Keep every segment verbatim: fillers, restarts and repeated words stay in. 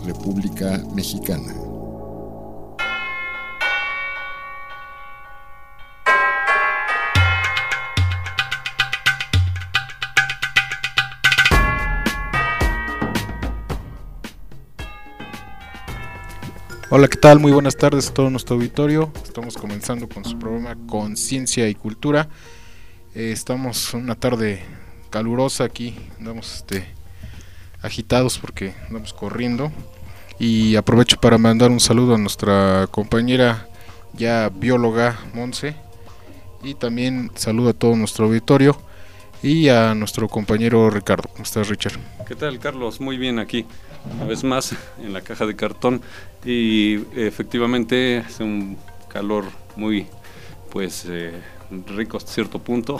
República Mexicana. Hola, ¿qué tal? Muy buenas tardes a todo nuestro auditorio. Estamos comenzando con su programa Conciencia y Cultura. Eh, estamos una tarde calurosa aquí, andamos este, agitados porque andamos corriendo. Y aprovecho para mandar un saludo a nuestra compañera ya bióloga Monse. Y también saludo a todo nuestro auditorio y a nuestro compañero Ricardo. ¿Cómo estás, Richard? ¿Qué tal, Carlos? Muy bien aquí, una vez más en la caja de cartón, y efectivamente es un calor muy pues eh, rico hasta cierto punto,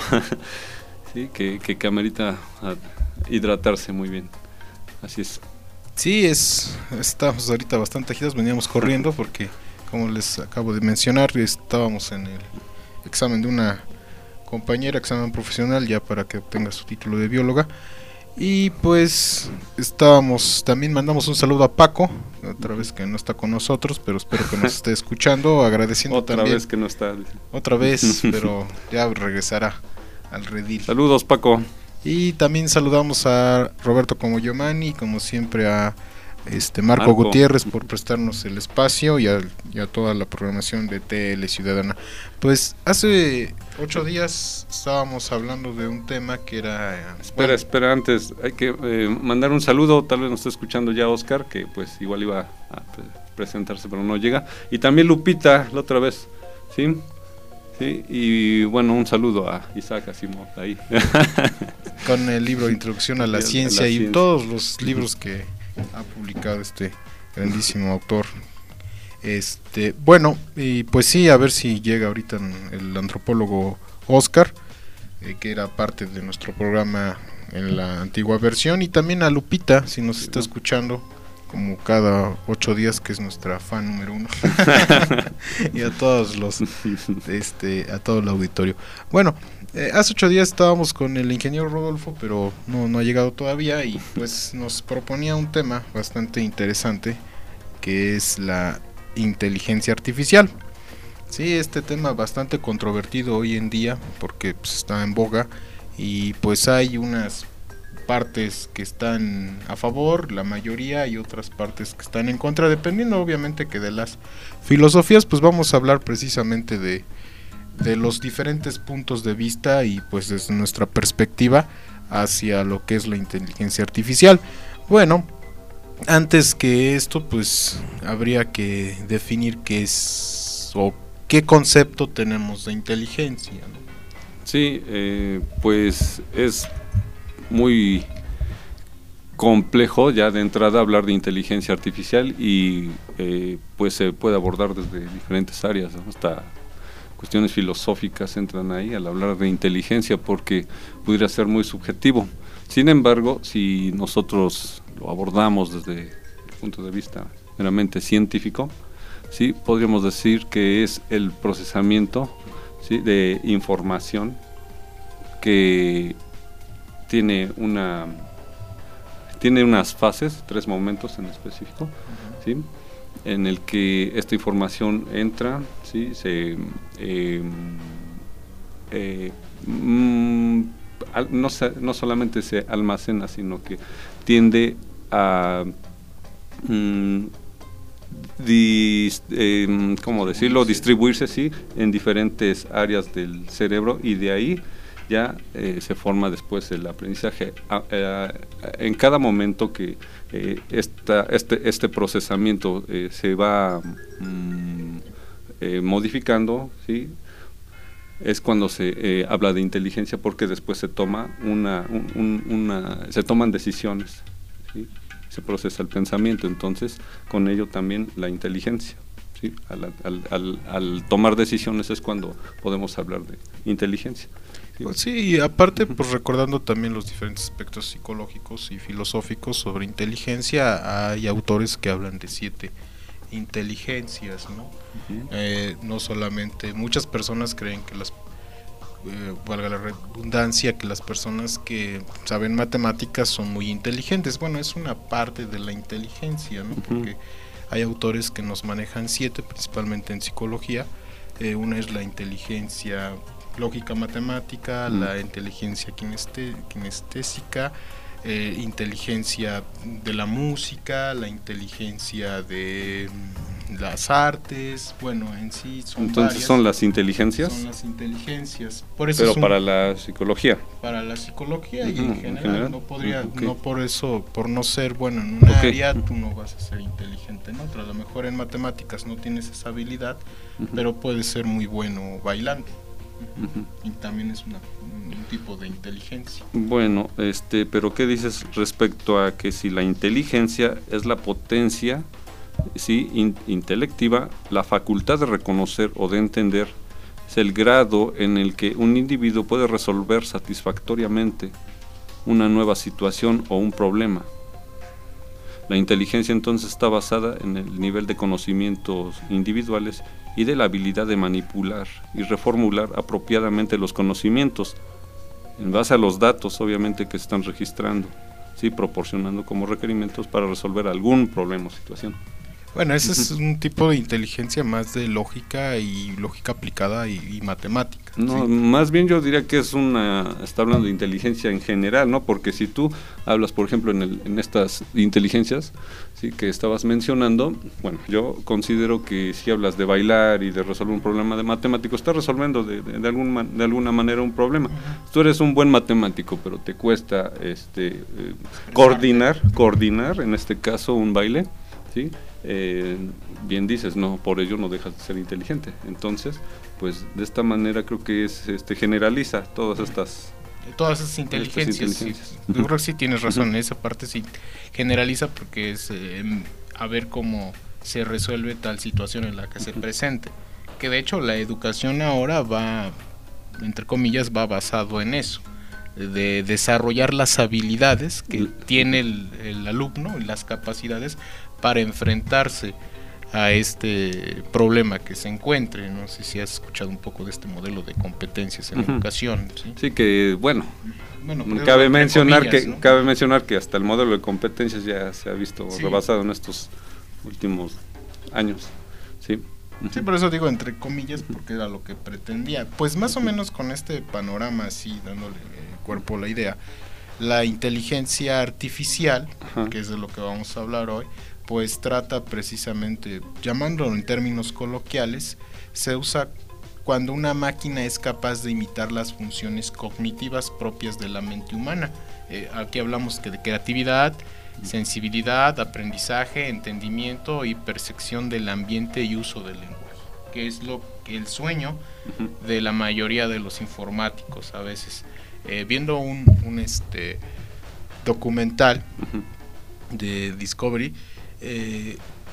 sí, que, que, que amerita hidratarse muy bien, así es. Sí, es, estamos ahorita bastante agitados, veníamos corriendo porque, como les acabo de mencionar, estábamos en el examen de una compañera, examen profesional ya para que obtenga su título de bióloga. Y pues estábamos, también mandamos un saludo a Paco, otra vez que no está con nosotros, pero espero que nos esté escuchando, agradeciendo otra también. Otra vez que no está. Otra vez, pero ya regresará al redil. Saludos, Paco. Y también saludamos a Roberto Comoyomani, como siempre a este Marco, Marco Gutiérrez por prestarnos el espacio y a, y a toda la programación de T L Ciudadana. Pues hace ocho días estábamos hablando de un tema que era... Espera, bueno, espera, antes hay que eh, mandar un saludo, tal vez nos está escuchando ya Oscar, que pues igual iba a pre- presentarse pero no llega, y también Lupita la otra vez, ¿sí? Sí, y bueno, un saludo a Isaac Asimov ahí. Con el libro de Introducción a la, ciencia, a la y Ciencia y todos los libros que ha publicado este grandísimo autor. Este, bueno, y pues sí, a ver si llega ahorita el antropólogo Oscar, eh, que era parte de nuestro programa en la antigua versión, y también a Lupita, si nos está escuchando, como cada ocho días, que es nuestra fan número uno. Y a todos los, este, a todo el auditorio. Bueno, eh, hace ocho días estábamos con el ingeniero Rodolfo, pero no, no ha llegado todavía, y pues nos proponía un tema bastante interesante, que es la inteligencia artificial. Sí, este tema bastante controvertido hoy en día, porque pues, está en boga, y pues hay unas partes que están a favor, la mayoría, y otras partes que están en contra, dependiendo obviamente que de las filosofías. Pues vamos a hablar precisamente de, de los diferentes puntos de vista y pues desde nuestra perspectiva hacia lo que es la inteligencia artificial. Bueno, antes que esto pues habría que definir qué es o qué concepto tenemos de inteligencia, ¿no? Sí, eh, pues es muy complejo ya de entrada hablar de inteligencia artificial, y eh, pues se puede abordar desde diferentes áreas, ¿no? Hasta cuestiones filosóficas entran ahí al hablar de inteligencia, porque pudiera ser muy subjetivo. Sin embargo, si nosotros lo abordamos desde el punto de vista meramente científico, sí, podríamos decir que es el procesamiento, ¿sí?, de información que tiene una tiene unas fases, tres momentos en específico, uh-huh. ¿sí?, en el que esta información entra, ¿sí?, se eh, eh, mm, no, se, no solamente se almacena, sino que tiende a mm, dis, eh, ¿cómo decirlo? distribuirse, sí, en diferentes áreas del cerebro, y de ahí ya eh, se forma después el aprendizaje. A, eh, en cada momento que eh, esta, este, este procesamiento eh, se va mm, eh, modificando, ¿sí?, es cuando se eh, habla de inteligencia, porque después se toma una, un, una se toman decisiones, ¿sí?, se procesa el pensamiento, entonces con ello también la inteligencia, ¿sí?, al, al, al, al tomar decisiones es cuando podemos hablar de inteligencia. ¿Sí? Pues sí, aparte pues recordando también los diferentes aspectos psicológicos y filosóficos sobre inteligencia, hay autores que hablan de siete inteligencias, ¿no? Uh-huh. Eh, no solamente, muchas personas creen que las eh, valga la redundancia, que las personas que saben matemáticas son muy inteligentes. Bueno, es una parte de la inteligencia, ¿no? Porque hay autores que nos manejan siete, principalmente en psicología. Eh, una es la inteligencia lógica matemática, mm. la inteligencia kineste- kinestésica, eh, inteligencia de la música, la inteligencia de las artes, bueno, en sí son Entonces varias, son las inteligencias. Son las inteligencias. Por eso Pero un, para la psicología. Para la psicología uh-huh, y en general, en general, no podría, uh, okay. no por eso, por no ser bueno en una okay. área, tú no vas a ser inteligente en otra. A lo mejor en matemáticas no tienes esa habilidad, uh-huh. pero puedes ser muy bueno bailando. Uh-huh. Y también es una, un tipo de inteligencia. Bueno, este, pero ¿qué dices respecto a que si la inteligencia es la potencia, sí, in, intelectiva, la facultad de reconocer o de entender, es el grado en el que un individuo puede resolver satisfactoriamente una nueva situación o un problema? La inteligencia entonces está basada en el nivel de conocimientos individuales y de la habilidad de manipular y reformular apropiadamente los conocimientos en base a los datos, obviamente, que se están registrando, sí, proporcionando como requerimientos para resolver algún problema o situación. Bueno, ese es un tipo de inteligencia más de lógica y lógica aplicada y, y matemática. No, ¿sí? Más bien yo diría que es una, está hablando de inteligencia en general, ¿no? Porque si tú hablas, por ejemplo, en, el, en estas inteligencias, sí, que estabas mencionando, bueno, yo considero que si hablas de bailar y de resolver un problema de matemático, estás resolviendo de, de, de, algún, de alguna manera un problema. Uh-huh. Tú eres un buen matemático, pero te cuesta este eh, coordinar, coordinar, en este caso, un baile, ¿sí? Eh, bien dices, no, por ello no dejas de ser inteligente. Entonces, pues de esta manera creo que es, este, generaliza todas estas todas esas inteligencias, estas inteligencias. Sí, yo creo que sí tienes razón, en esa parte sí generaliza porque es eh, a ver cómo se resuelve tal situación en la que se presente, que de hecho la educación ahora va, entre comillas, va basado en eso, de desarrollar las habilidades que tiene el, el alumno y las capacidades para enfrentarse a este problema que se encuentre. No sé si has escuchado un poco de este modelo de competencias en uh-huh. educación. ¿Sí? Sí, que bueno, bueno cabe mencionar comillas, que ¿no? cabe mencionar que hasta el modelo de competencias ya se ha visto sí. rebasado en estos últimos años. Sí. Uh-huh. Sí, por eso digo entre comillas, porque era lo que pretendía. Pues más o menos con este panorama así, dándole cuerpo a la idea, la inteligencia artificial, uh-huh. que es de lo que vamos a hablar hoy, pues trata precisamente, llamándolo en términos coloquiales, se usa cuando una máquina es capaz de imitar las funciones cognitivas propias de la mente humana. Eh, aquí hablamos que de creatividad, sensibilidad, aprendizaje, entendimiento y percepción del ambiente y uso del lenguaje, que es lo que el sueño uh-huh. de la mayoría de los informáticos a veces. Eh, viendo un, un este documental uh-huh. de Discovery, eh,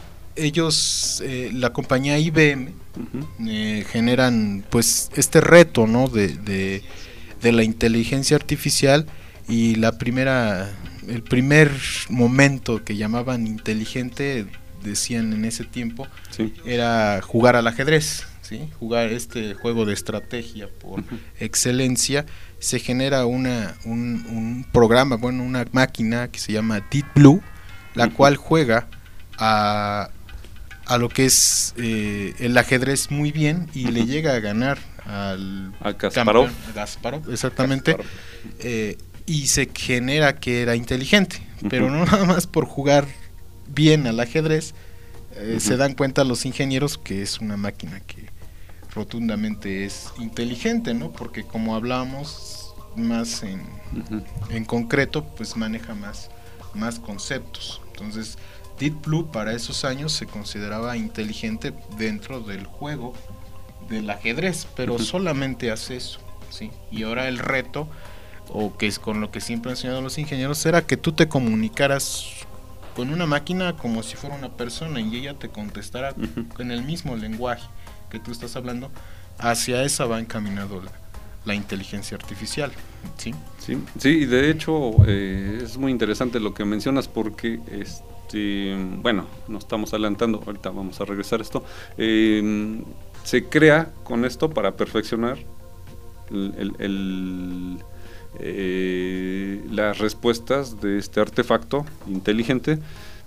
ellos, eh, la compañía I B M, uh-huh. eh, generan pues este reto, ¿no? de, de, de la inteligencia artificial, y la primera, el primer momento que llamaban inteligente, decían en ese tiempo, sí. era jugar al ajedrez, ¿sí? Jugar este juego de estrategia por uh-huh. excelencia. Se genera una un, un programa, bueno, una máquina que se llama Deep Blue, la uh-huh. cual juega a, a lo que es eh, el ajedrez muy bien y uh-huh. le llega a ganar al a Kasparov, Kasparov exactamente, Kasparov. Eh, y se genera que era inteligente, uh-huh. pero no nada más por jugar bien al ajedrez, eh, uh-huh. se dan cuenta los ingenieros que es una máquina que rotundamente es inteligente, ¿no? Porque como hablamos más en, uh-huh. en concreto, pues maneja más, más conceptos. Entonces, Deep Blue para esos años se consideraba inteligente dentro del juego del ajedrez, pero uh-huh. solamente hace eso, ¿sí? Y ahora el reto, o que es con lo que siempre han enseñado los ingenieros, era que tú te comunicaras con una máquina como si fuera una persona y ella te contestara uh-huh. en el mismo lenguaje que tú estás hablando. Hacia esa va encaminado la, la inteligencia artificial, ¿sí? Sí, sí, y de hecho eh, es muy interesante lo que mencionas porque, este, bueno, nos estamos adelantando, ahorita vamos a regresar a esto, eh, se crea con esto para perfeccionar el, el, el, eh, las respuestas de este artefacto inteligente,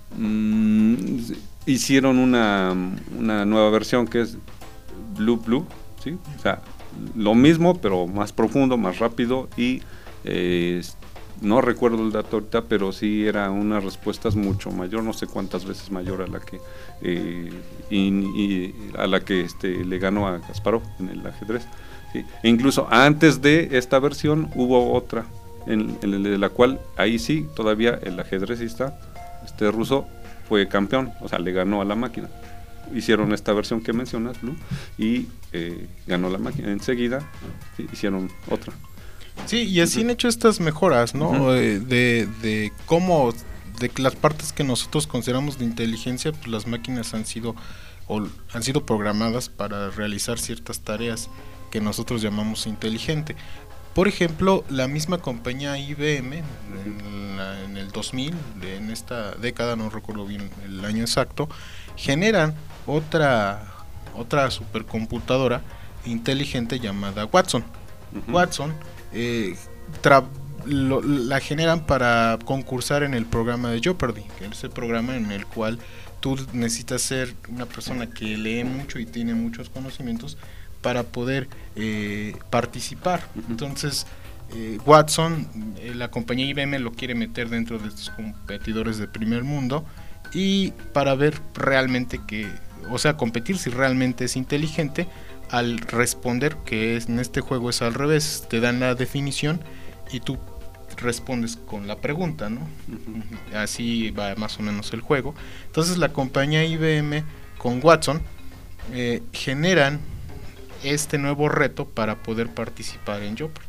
mmm, hicieron una, una nueva versión que es Blue Blue, ¿sí? O sea, lo mismo pero más profundo, más rápido, y eh, no recuerdo el dato ahorita, pero sí era unas respuestas mucho mayor, no sé cuántas veces mayor a la que eh, y, y a la que este le ganó a Kasparov en el ajedrez, ¿sí? E incluso antes de esta versión hubo otra en, en la cual ahí sí todavía el ajedrecista este ruso fue campeón, o sea, le ganó a la máquina. Hicieron esta versión que mencionas, Blue, y eh, ganó la máquina. Enseguida sí, hicieron otra. Sí, y así han hecho estas mejoras, ¿no? Uh-huh. De, de cómo, de las partes que nosotros consideramos de inteligencia, pues las máquinas han sido, o han sido programadas para realizar ciertas tareas que nosotros llamamos inteligente. Por ejemplo, la misma compañía I B M en, la, en el dos mil, en esta década, no recuerdo bien el año exacto, generan otra otra supercomputadora inteligente llamada Watson. Uh-huh. Watson eh, tra- lo, la generan para concursar en el programa de Jeopardy, que es el programa en el cual tú necesitas ser una persona que lee mucho y tiene muchos conocimientos para poder eh, participar. Uh-huh. Entonces eh, Watson, eh, la compañía I B M lo quiere meter dentro de estos competidores de primer mundo, y para ver realmente que, o sea, competir si realmente es inteligente, al responder que es, en este juego es al revés, te dan la definición y tú respondes con la pregunta, ¿no? Uh-huh. Así va más o menos el juego. Entonces la compañía I B M con Watson eh, generan este nuevo reto para poder participar en Jeopardy.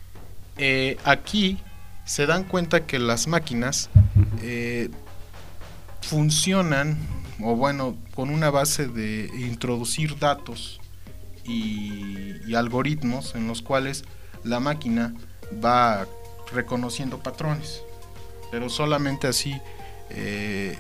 Eh, aquí se dan cuenta que las máquinas eh, funcionan, o bueno, con una base de introducir datos y, y algoritmos en los cuales la máquina va reconociendo patrones, pero solamente así, eh,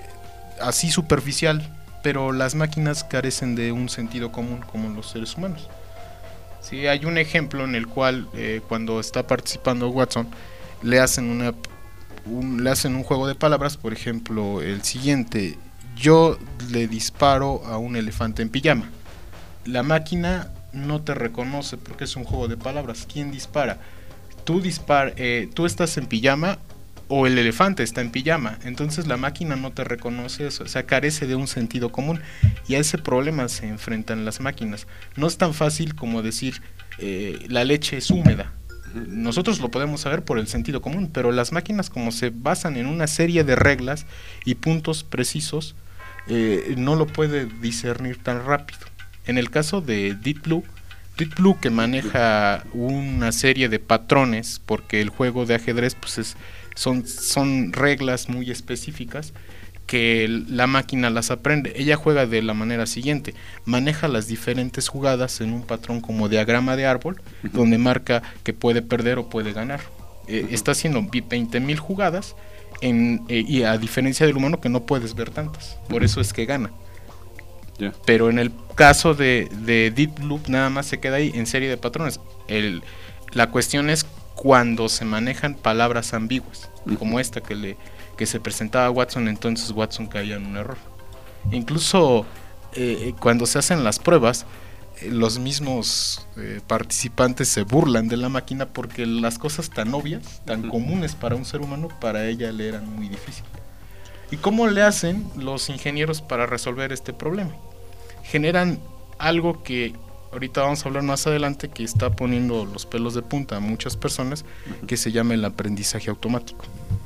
así superficial. Pero las máquinas carecen de un sentido común como los seres humanos. Sí, hay un ejemplo en el cual eh, cuando está participando Watson le hacen una un, le hacen un juego de palabras, por ejemplo el siguiente: yo le disparo a un elefante en pijama. La máquina no te reconoce porque es un juego de palabras. ¿Quién dispara? Tú dispar, eh, tú estás en pijama o el elefante está en pijama. Entonces la máquina no te reconoce eso, o sea, carece de un sentido común, y a ese problema se enfrentan las máquinas. No es tan fácil como decir eh, la leche es húmeda. Nosotros lo podemos saber por el sentido común, pero las máquinas, como se basan en una serie de reglas y puntos precisos, eh, no lo puede discernir tan rápido. En el caso de Deep Blue, Deep Blue que maneja una serie de patrones, porque el juego de ajedrez pues es Son, son reglas muy específicas que la máquina las aprende. Ella juega de la manera siguiente: maneja las diferentes jugadas en un patrón como diagrama de árbol, uh-huh. donde marca que puede perder o puede ganar. Eh, uh-huh. Está haciendo veinte mil jugadas en, eh, y a diferencia del humano que no puedes ver tantas, por uh-huh. eso es que gana. Yeah. Pero en el caso de, de Deep Blue nada más se queda ahí en serie de patrones. El, la cuestión es cuando se manejan palabras ambiguas, uh-huh. como esta que le que se presentaba a Watson, entonces Watson caía en un error. Incluso eh, cuando se hacen las pruebas, eh, los mismos eh, participantes se burlan de la máquina porque las cosas tan obvias, tan uh-huh. comunes para un ser humano, para ella le eran muy difíciles. ¿Y cómo le hacen los ingenieros para resolver este problema? Generan algo que ahorita vamos a hablar más adelante, que está poniendo los pelos de punta a muchas personas, que se llama el aprendizaje automático.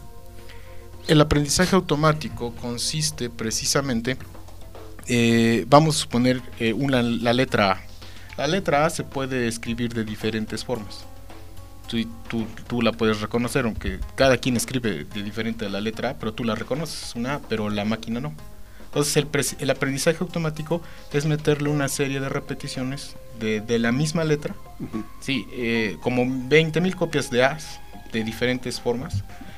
El aprendizaje automático consiste precisamente, eh, vamos a suponer eh, una, la letra A. La letra A se puede escribir de diferentes formas. Tú, tú, tú la puedes reconocer, aunque cada quien escribe de diferente a la letra A, pero tú la reconoces, una A, pero la máquina no. Entonces el, pre- el aprendizaje automático es meterle una serie de repeticiones de, de la misma letra, uh-huh. sí, eh, como veinte mil copias de A's de diferentes formas,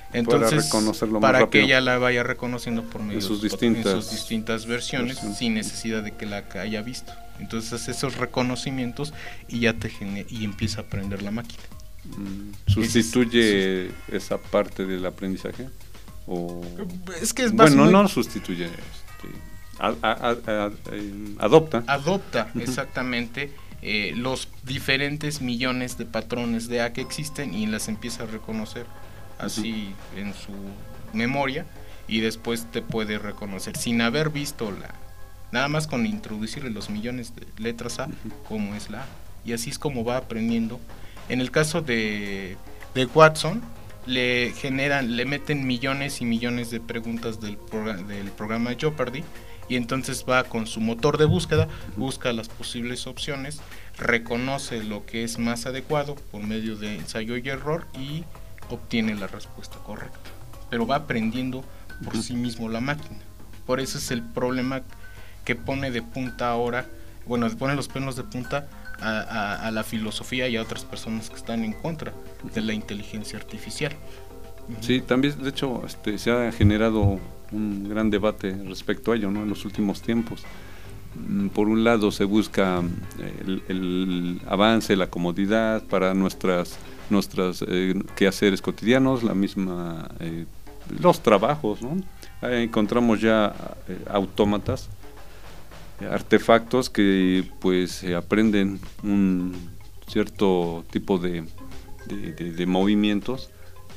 Entonces, reconocerlo para más que rápido. ella la vaya reconociendo por medio En sus de distintas, en sus distintas versiones, versiones. sin necesidad de que la haya visto. Entonces hace esos reconocimientos y ya te genera, y empieza a aprender la máquina. Mm, ¿Sustituye es, es, esa parte del aprendizaje? O, es que es bueno, muy, no sustituye, este, a, a, a, a, adopta. Adopta, uh-huh. exactamente, eh, los diferentes millones de patrones de A que existen y las empieza a reconocer así uh-huh. en su memoria, y después te puede reconocer sin haber visto la, nada más con introducirle los millones de letras A, uh-huh. como es la A, y así es como va aprendiendo. En el caso de, de Watson, le generan, le meten millones y millones de preguntas del, progr- del programa Jeopardy, y entonces va con su motor de búsqueda, busca las posibles opciones, reconoce lo que es más adecuado por medio de ensayo y error y obtiene la respuesta correcta. Pero va aprendiendo por sí mismo la máquina. Por eso es el problema que pone de punta ahora, bueno, pone los pelos de punta a, a, a la filosofía y a otras personas que están en contra de la inteligencia artificial. Sí, también, de hecho, este, se ha generado un gran debate respecto a ello, ¿no? En los últimos tiempos. Por un lado se busca el, el avance, la comodidad para nuestras nuestras eh, quehaceres cotidianos, la misma eh, los trabajos, ¿no? Ahí encontramos ya eh, autómatas, artefactos que pues eh, aprenden un cierto tipo de, de, de, de movimientos,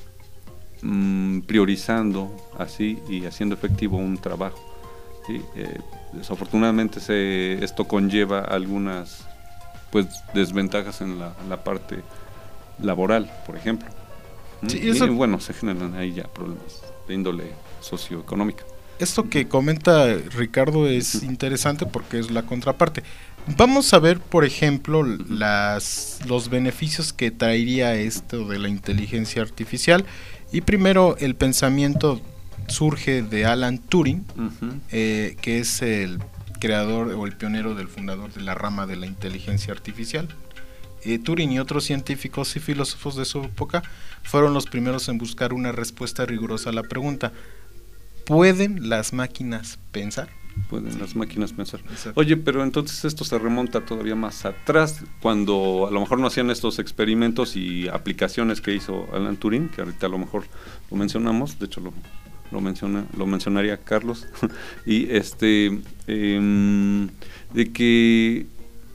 mmm, priorizando así y haciendo efectivo un trabajo, ¿sí? Eh, desafortunadamente se, esto conlleva algunas pues desventajas en la, en la parte laboral, por ejemplo. Sí, y, eso, y bueno, se generan ahí ya problemas de índole socioeconómica. Esto que comenta Ricardo es uh-huh. interesante porque es la contraparte. Vamos a ver, por ejemplo, uh-huh. las, los beneficios que traería esto de la inteligencia artificial. Y primero, el pensamiento surge de Alan Turing, uh-huh. eh, que es el creador o el pionero del fundador de la rama de la inteligencia artificial. Eh, Turing y otros científicos y filósofos de su época fueron los primeros en buscar una respuesta rigurosa a la pregunta: ¿pueden las máquinas pensar? Pueden sí. las máquinas pensar. Exacto. Oye, pero entonces esto se remonta todavía más atrás, cuando a lo mejor no hacían estos experimentos y aplicaciones que hizo Alan Turing, que ahorita a lo mejor lo mencionamos, de hecho lo, lo menciona, lo mencionaría Carlos, y este eh, de que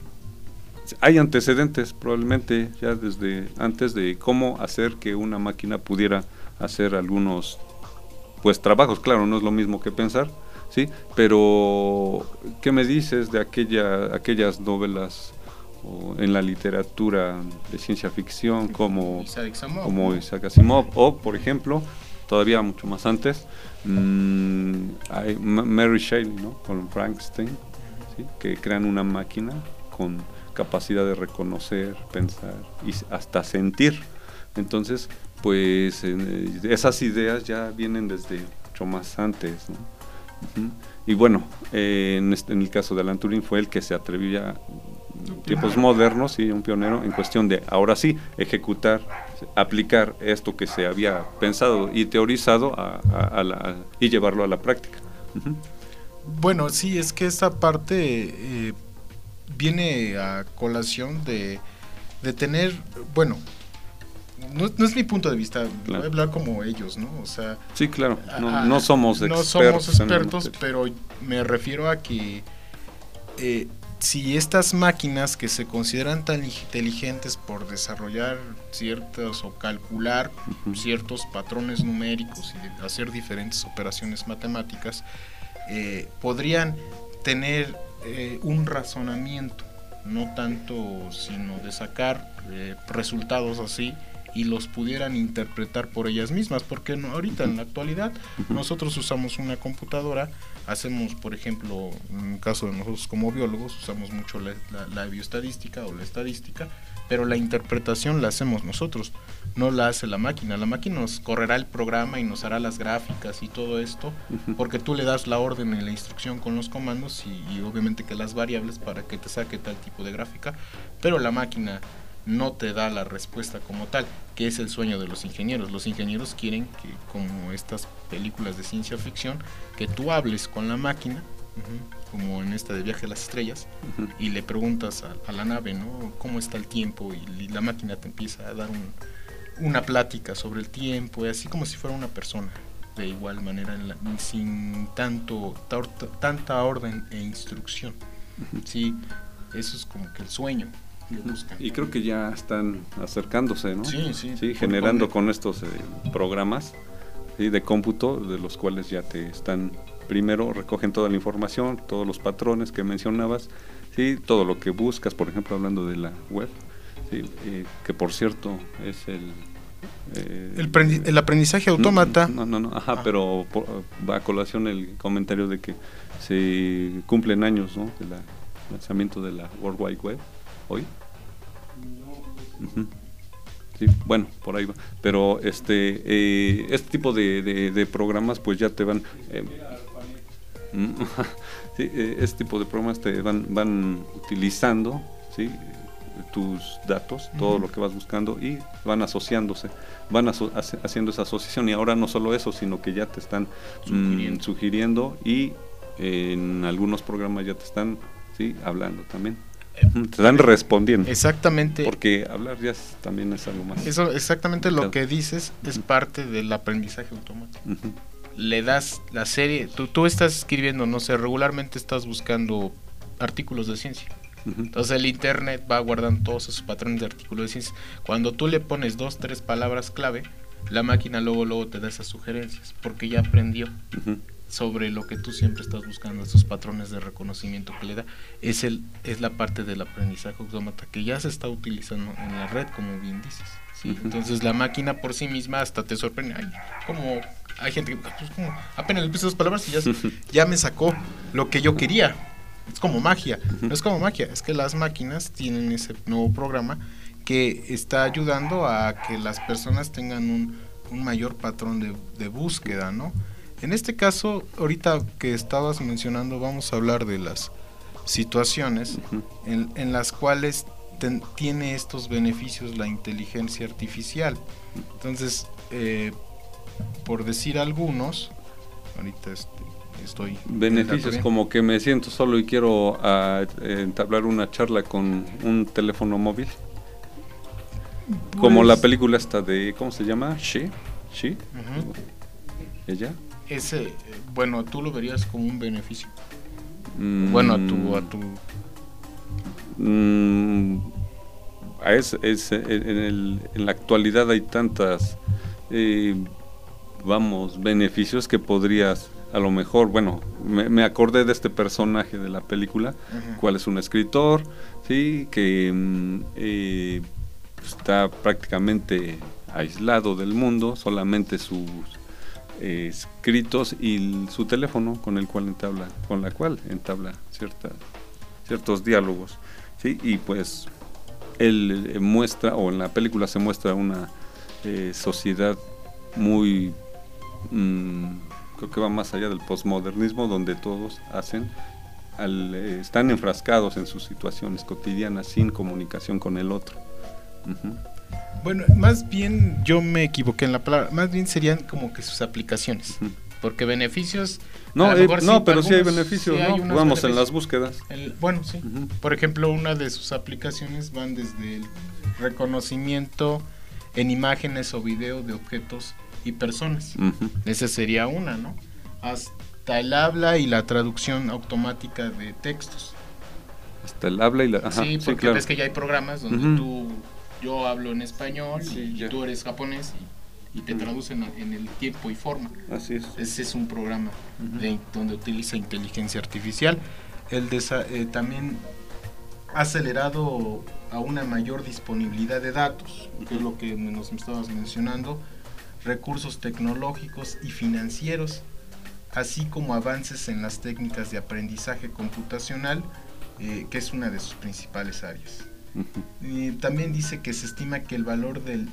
hay antecedentes probablemente ya desde antes de cómo hacer que una máquina pudiera hacer algunos pues trabajos. Claro, no es lo mismo que pensar, sí, pero ¿qué me dices de aquella aquellas novelas o en la literatura de ciencia ficción como Isaac Asimov, como Isaac Asimov, o por ejemplo todavía mucho más antes mmm, hay Mary Shelley, ¿no? Con Frankenstein, ¿sí? Que crean una máquina con capacidad de reconocer, pensar y hasta sentir. Entonces, pues eh, esas ideas ya vienen desde mucho más antes, ¿no? Uh-huh. Y bueno, eh, en, este, en el caso de Alan Turing fue el que se atrevía en tiempos modernos, sí, un pionero en cuestión de, ahora sí, ejecutar, aplicar esto que se había pensado y teorizado a, a, a la, a, y llevarlo a la práctica. Uh-huh. Bueno, sí, es que esta parte eh, viene a colación de, de tener, bueno, no, no es mi punto de vista, claro. Voy a hablar como ellos, ¿no? O sea, sí, claro, no, a, no somos no expertos, somos expertos, pero me refiero a que eh, si estas máquinas que se consideran tan inteligentes por desarrollar ciertos o calcular uh-huh. ciertos patrones numéricos y hacer diferentes operaciones matemáticas, eh, podrían tener eh, un razonamiento, no tanto sino de sacar eh, resultados así y los pudieran interpretar por ellas mismas, porque no, ahorita uh-huh. en la actualidad uh-huh. nosotros usamos una computadora, hacemos, por ejemplo, en el caso de nosotros como biólogos, usamos mucho la, la, la bioestadística o la estadística, pero la interpretación la hacemos nosotros, no la hace la máquina. La máquina nos correrá el programa y nos hará las gráficas y todo esto, uh-huh. porque tú le das la orden y la instrucción con los comandos y, y obviamente que las variables para que te saque tal tipo de gráfica, pero la máquina no te da la respuesta como tal, que es el sueño de los ingenieros. Los ingenieros quieren que, como estas películas de ciencia ficción, que tú hables con la máquina, uh-huh, como en esta de Viaje a las Estrellas, uh-huh, y le preguntas a, a la nave, ¿no?, cómo está el tiempo, y, y la máquina te empieza a dar un, una plática sobre el tiempo, y así como si fuera una persona, de igual manera, en la, sin tanto tar, tanta orden e instrucción. Uh-huh. Sí, eso es como que el sueño. Y creo que ya están acercándose, ¿no? Sí, sí. Sí, generando con estos eh, programas, ¿sí?, de cómputo, de los cuales ya te están, primero recogen toda la información, todos los patrones que mencionabas, sí, todo lo que buscas, por ejemplo, hablando de la web, sí, eh, que por cierto es el... Eh, el, prendi- el aprendizaje autómata. No, no, no, no ajá, ah. pero por, va a colación el comentario de que se cumplen años, ¿no?, del lanzamiento de la World Wide Web hoy. Uh-huh. Sí, bueno, por ahí va. Pero este eh, este tipo de, de, de programas pues ya te van eh, sí, eh, este tipo de programas te van van utilizando, sí, tus datos, todo uh-huh, lo que vas buscando, y van asociándose, van aso- haciendo esa asociación. Y ahora no solo eso, sino que ya te están sugiriendo, mm, sugiriendo y eh, en algunos programas ya te están, sí, hablando también. Te están respondiendo. Exactamente. Porque hablar ya es, también es algo más. Eso, exactamente lo que dices, es parte del aprendizaje automático. Uh-huh. Le das la serie, tú, tú estás escribiendo, no sé, regularmente estás buscando artículos de ciencia. Uh-huh. Entonces el internet va guardando todos esos patrones de artículos de ciencia. Cuando tú le pones dos, tres palabras clave, la máquina luego, luego te da esas sugerencias, porque ya aprendió. Uh-huh. Sobre lo que tú siempre estás buscando, esos patrones de reconocimiento que le da, es el es la parte del aprendizaje autómata que ya se está utilizando en la red, como bien dices, ¿sí? Uh-huh. Entonces la máquina por sí misma hasta te sorprende. Ay, como hay gente que pues, como, apenas le puse dos palabras y ya, ya me sacó lo que yo quería. Es como magia. Uh-huh. No es como magia, es que las máquinas tienen ese nuevo programa que está ayudando a que las personas tengan un, un mayor patrón de, de búsqueda, ¿no? En este caso, ahorita que estabas mencionando, vamos a hablar de las situaciones uh-huh, en, en las cuales ten, tiene estos beneficios la inteligencia artificial. Entonces, eh, por decir algunos, ahorita este, estoy... Beneficios como que me siento solo y quiero uh, entablar una charla con un teléfono móvil. Pues, como la película esta de, ¿cómo se llama? She, She, uh-huh, ella. Ese, bueno, tú lo verías como un beneficio. Mm, bueno, a tu, a tu. Mm, es, es, en, el, en la actualidad hay tantas, eh, vamos, beneficios que podrías, a lo mejor, bueno, me, me acordé de este personaje de la película, uh-huh, cual es un escritor, sí, que eh, está prácticamente aislado del mundo, solamente sus Eh, escritos y su teléfono con el cual entabla, con la cual entabla cierta, ciertos diálogos, ¿sí? Y pues él eh, muestra, o en la película se muestra una eh, sociedad muy, mmm, creo que va más allá del postmodernismo, donde todos hacen, al, eh, están enfrascados en sus situaciones cotidianas sin comunicación con el otro. Uh-huh. Bueno, más bien yo me equivoqué en la palabra, más bien serían como que sus aplicaciones, uh-huh, porque beneficios... No, eh, no sí, pero sí hay beneficios, sí, ¿no? Hay Vamos beneficios. En las búsquedas. El, bueno, sí. Uh-huh. Por ejemplo, una de sus aplicaciones van desde el reconocimiento en imágenes o video de objetos y personas. Uh-huh. Esa sería una, ¿no? Hasta el habla y la traducción automática de textos. Hasta el habla y la... Ajá, sí, porque sí, claro, ves que ya hay programas donde uh-huh, tú... Yo hablo en español, sí, y ya, tú eres japonés y, y te traducen en el tiempo y forma. Así es. Ese es un programa uh-huh, de, donde utiliza inteligencia artificial. El desa, eh, también ha acelerado a una mayor disponibilidad de datos, que es lo que nos estabas mencionando, recursos tecnológicos y financieros, así como avances en las técnicas de aprendizaje computacional, eh, que es una de sus principales áreas. Y también dice que se estima que el valor del,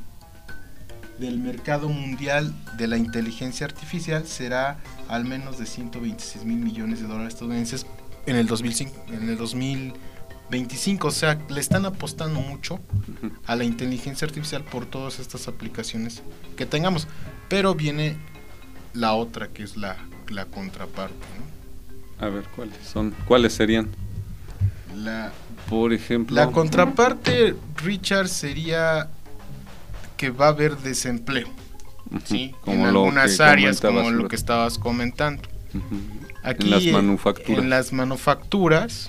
del mercado mundial de la inteligencia artificial será al menos de ciento veintiséis mil millones de dólares estadounidenses en el dos mil cinco, en el dos mil veinticinco, o sea, le están apostando mucho a la inteligencia artificial por todas estas aplicaciones que tengamos, pero viene la otra que es la, la contraparte, ¿no? A ver, ¿cuáles son? ¿Cuáles serían? La, por ejemplo, la contraparte, Richard, sería que va a haber desempleo, uh-huh, ¿sí? En algunas áreas, como lo que estabas comentando. Uh-huh. Aquí en las manufacturas. En las manufacturas,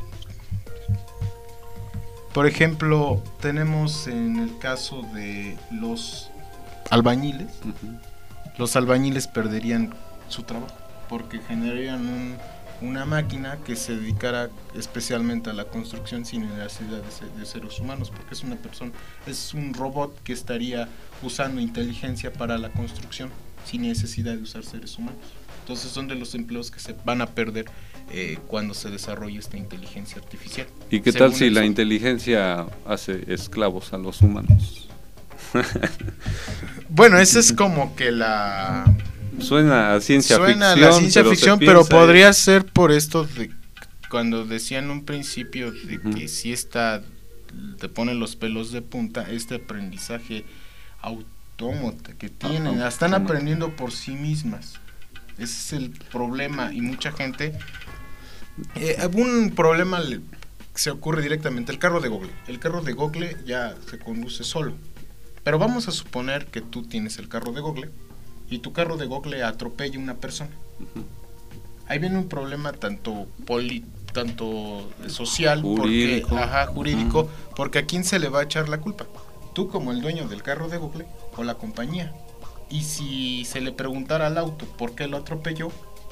por ejemplo, tenemos en el caso de los albañiles, uh-huh. los albañiles perderían su trabajo porque generarían un, una máquina que se dedicara especialmente a la construcción sin necesidad de, de seres humanos, porque es una persona, es un robot que estaría usando inteligencia para la construcción sin necesidad de usar seres humanos. Entonces son de los empleos que se van a perder eh, cuando se desarrolle esta inteligencia artificial. ¿Y qué tal si la inteligencia hace esclavos a los humanos? Bueno, esa es como que la... Suena a ciencia Suena ficción, a la ciencia pero, ficción, pero podría ser por esto de cuando decían un principio de uh-huh. que si esta te pone los pelos de punta, este aprendizaje autómata que tienen, uh-huh. están aprendiendo por sí mismas. Ese es el problema y mucha gente... Eh, un problema le, se ocurre directamente, el carro de Google. El carro de Google ya se conduce solo. Pero vamos a suponer que tú tienes el carro de Google y tu carro de Google atropella a una persona. Uh-huh. Ahí viene un problema tanto poli, tanto social, jurídico, porque, ajá, jurídico, uh-huh. porque ¿a quién se le va a echar la culpa? ¿Tú como el dueño del carro de Google o la compañía? Y si se le preguntara al auto por qué lo atropelló,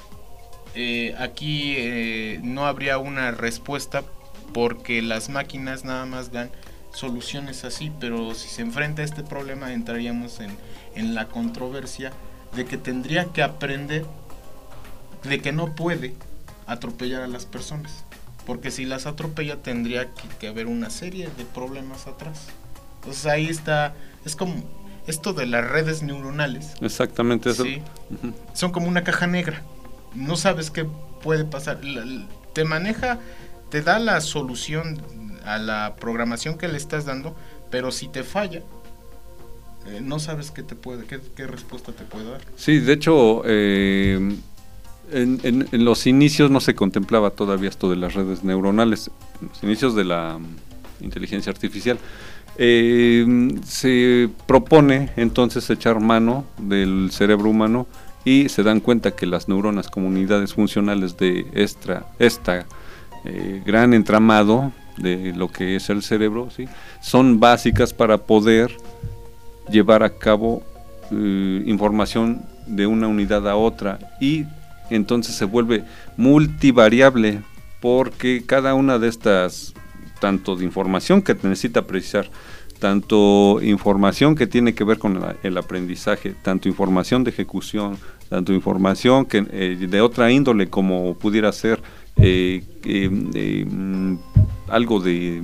eh, aquí eh, no habría una respuesta porque las máquinas nada más dan soluciones así, pero si se enfrenta a este problema entraríamos en, en la controversia de que tendría que aprender de que no puede atropellar a las personas, porque si las atropella tendría que, que haber una serie de problemas atrás. Entonces ahí está, es como... esto de las redes neuronales. Exactamente eso. ¿Sí? Uh-huh. Son como una caja negra. No sabes qué puede pasar. Te maneja, te da la solución a la programación que le estás dando, pero si te falla, eh, no sabes qué te puede, qué, qué respuesta te puede dar. Sí, de hecho, eh, en, en, en los inicios no se contemplaba todavía esto de las redes neuronales. En los inicios de la um, inteligencia artificial. Eh, se propone entonces echar mano del cerebro humano y se dan cuenta que las neuronas como unidades funcionales de esta, esta eh, gran entramado de lo que es el cerebro, ¿sí? son básicas para poder llevar a cabo eh, información de una unidad a otra, y entonces se vuelve multivariable porque cada una de estas, tanto de información que necesita precisar, tanto información que tiene que ver con la, el aprendizaje, tanto información de ejecución, tanto información que eh, de otra índole como pudiera ser eh, eh, eh, algo de,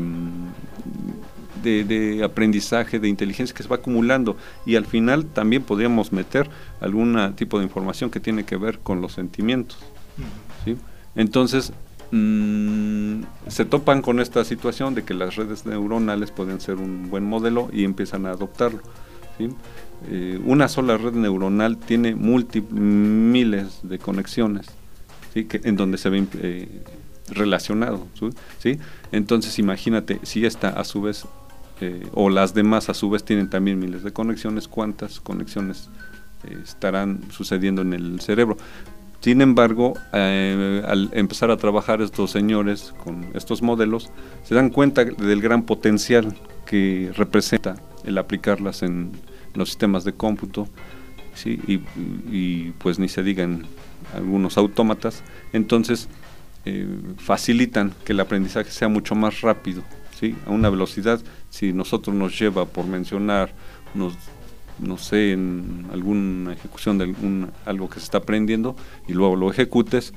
de, de aprendizaje, de inteligencia que se va acumulando, y al final también podríamos meter algún tipo de información que tiene que ver con los sentimientos, ¿sí? Entonces Mm, se topan con esta situación de que las redes neuronales pueden ser un buen modelo y empiezan a adoptarlo, ¿sí? Eh, una sola red neuronal tiene múltiples miles de conexiones, ¿sí? que, en donde se ve eh, relacionado, ¿sí? Entonces imagínate si esta a su vez eh, o las demás a su vez tienen también miles de conexiones, ¿cuántas conexiones eh, estarán sucediendo en el cerebro? Sin embargo, eh, al empezar a trabajar estos señores con estos modelos, se dan cuenta del gran potencial que representa el aplicarlas en los sistemas de cómputo, ¿sí? y, y pues ni se digan algunos autómatas. Entonces eh, facilitan que el aprendizaje sea mucho más rápido, ¿sí? A una velocidad, si nosotros nos lleva, por mencionar, unos no sé, en alguna ejecución de algún, algo que se está aprendiendo y luego lo ejecutes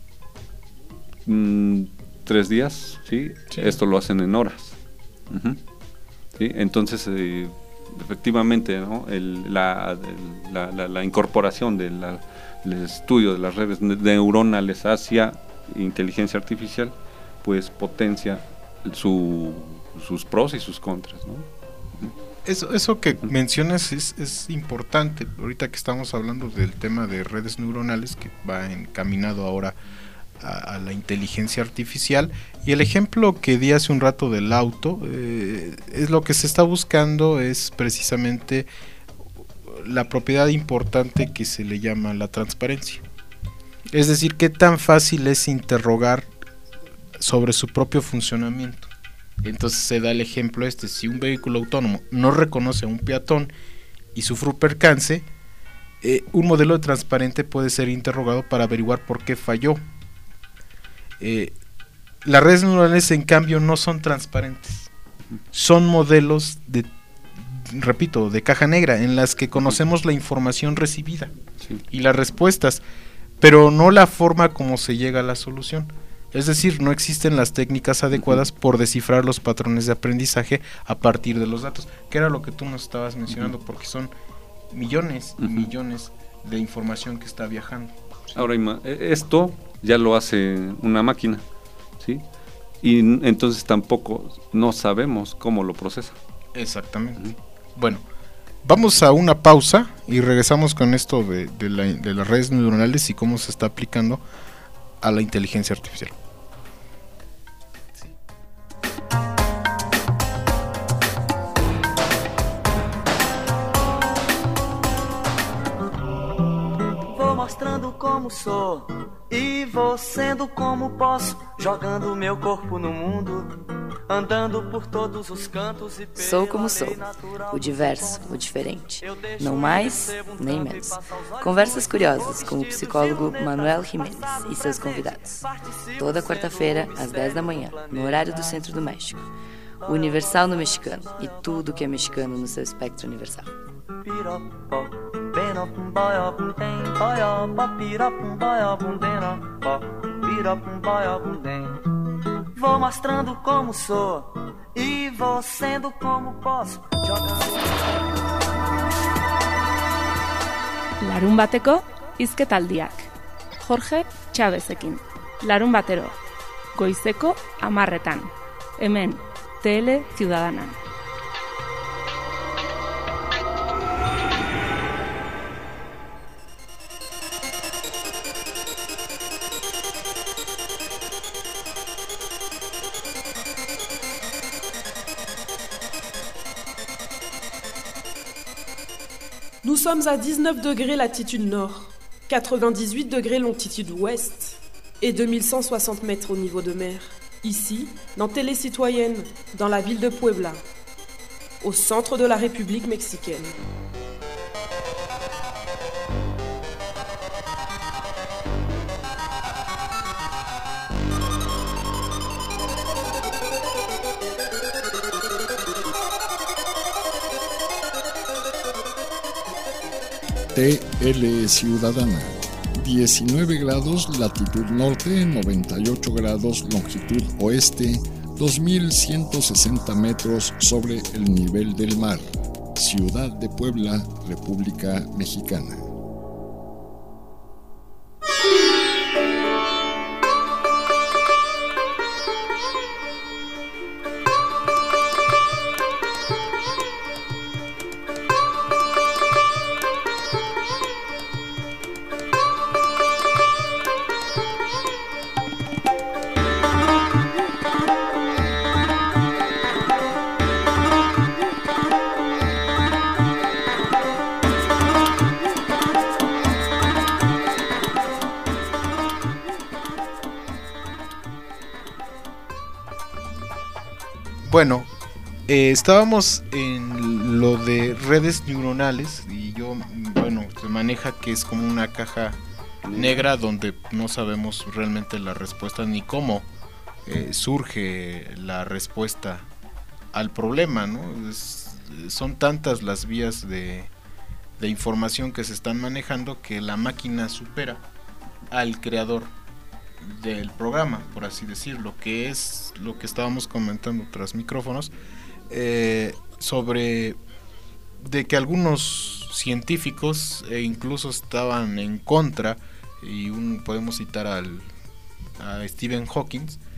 mmm, tres días, ¿sí? Sí. Esto lo hacen en horas, uh-huh. ¿Sí? Entonces eh, efectivamente, ¿no? el, la, el, la, la, la incorporación del estudio de las redes neuronales hacia inteligencia artificial pues potencia su, sus pros y sus contras, ¿no? Eso, eso que mencionas es, es importante, ahorita que estamos hablando del tema de redes neuronales, que va encaminado ahora a, a la inteligencia artificial, y el ejemplo que di hace un rato del auto, eh, es lo que se está buscando, es precisamente la propiedad importante que se le llama la transparencia. Es decir, qué tan fácil es interrogar sobre su propio funcionamiento. Entonces se da el ejemplo este: si un vehículo autónomo no reconoce a un peatón y sufre un percance, eh, un modelo de transparente puede ser interrogado para averiguar por qué falló. Eh, las redes neuronales, en cambio, no son transparentes, son modelos de, repito, de caja negra, en las que conocemos la información recibida, sí, y las respuestas, pero no la forma como se llega a la solución. Es decir, no existen las técnicas adecuadas por descifrar los patrones de aprendizaje a partir de los datos, que era lo que tú nos estabas mencionando, porque son millones y uh-huh. millones de información que está viajando. ¿Sí? Ahora, Ima, esto ya lo hace una máquina, ¿sí? Y entonces tampoco no sabemos cómo lo procesa. Exactamente. Uh-huh. Bueno, vamos a una pausa y regresamos con esto de, de, la, de las redes neuronales y cómo se está aplicando a la inteligencia artificial. Vou mostrando como sou e vou sendo como posso, jogando meu corpo no mundo, andando por todos os cantos e Sou como sou, o diverso, o diferente, não mais nem menos. Conversas curiosas com o psicólogo Manuel Jiménez e seus convidados. Toda quarta-feira, às dez da manhã, no horário do Centro do México. O Universal no Mexicano e tudo que é mexicano no seu espectro universal. Vou mostrando como sou e vou sendo como posso. Larun bateko hizketaldiak. Jorge Chavezekin. Larun batero. Goizeko hamarretan. Hemen, Tele Ciudadana. Nous sommes à dix-neuf degrés latitude nord, quatre-vingt-dix-huit degrés longitude ouest et deux mille cent soixante mètres au niveau de mer. Ici, dans Télé Citoyenne, dans la ville de Puebla, au centre de la République mexicaine. Tele Ciudadana, diecinueve grados latitud norte, noventa y ocho grados longitud oeste, dos mil ciento sesenta metros sobre el nivel del mar, Ciudad de Puebla, República Mexicana. Bueno, eh, estábamos en lo de redes neuronales y yo, bueno, se maneja que es como una caja negra donde no sabemos realmente la respuesta ni cómo eh, surge la respuesta al problema, ¿no? Es, son tantas las vías de, de información que se están manejando que la máquina supera al creador del programa, por así decirlo, que es lo que estábamos comentando tras micrófonos, eh, sobre de que algunos científicos eh, incluso estaban en contra, y un, podemos citar al, a Stephen Hawking,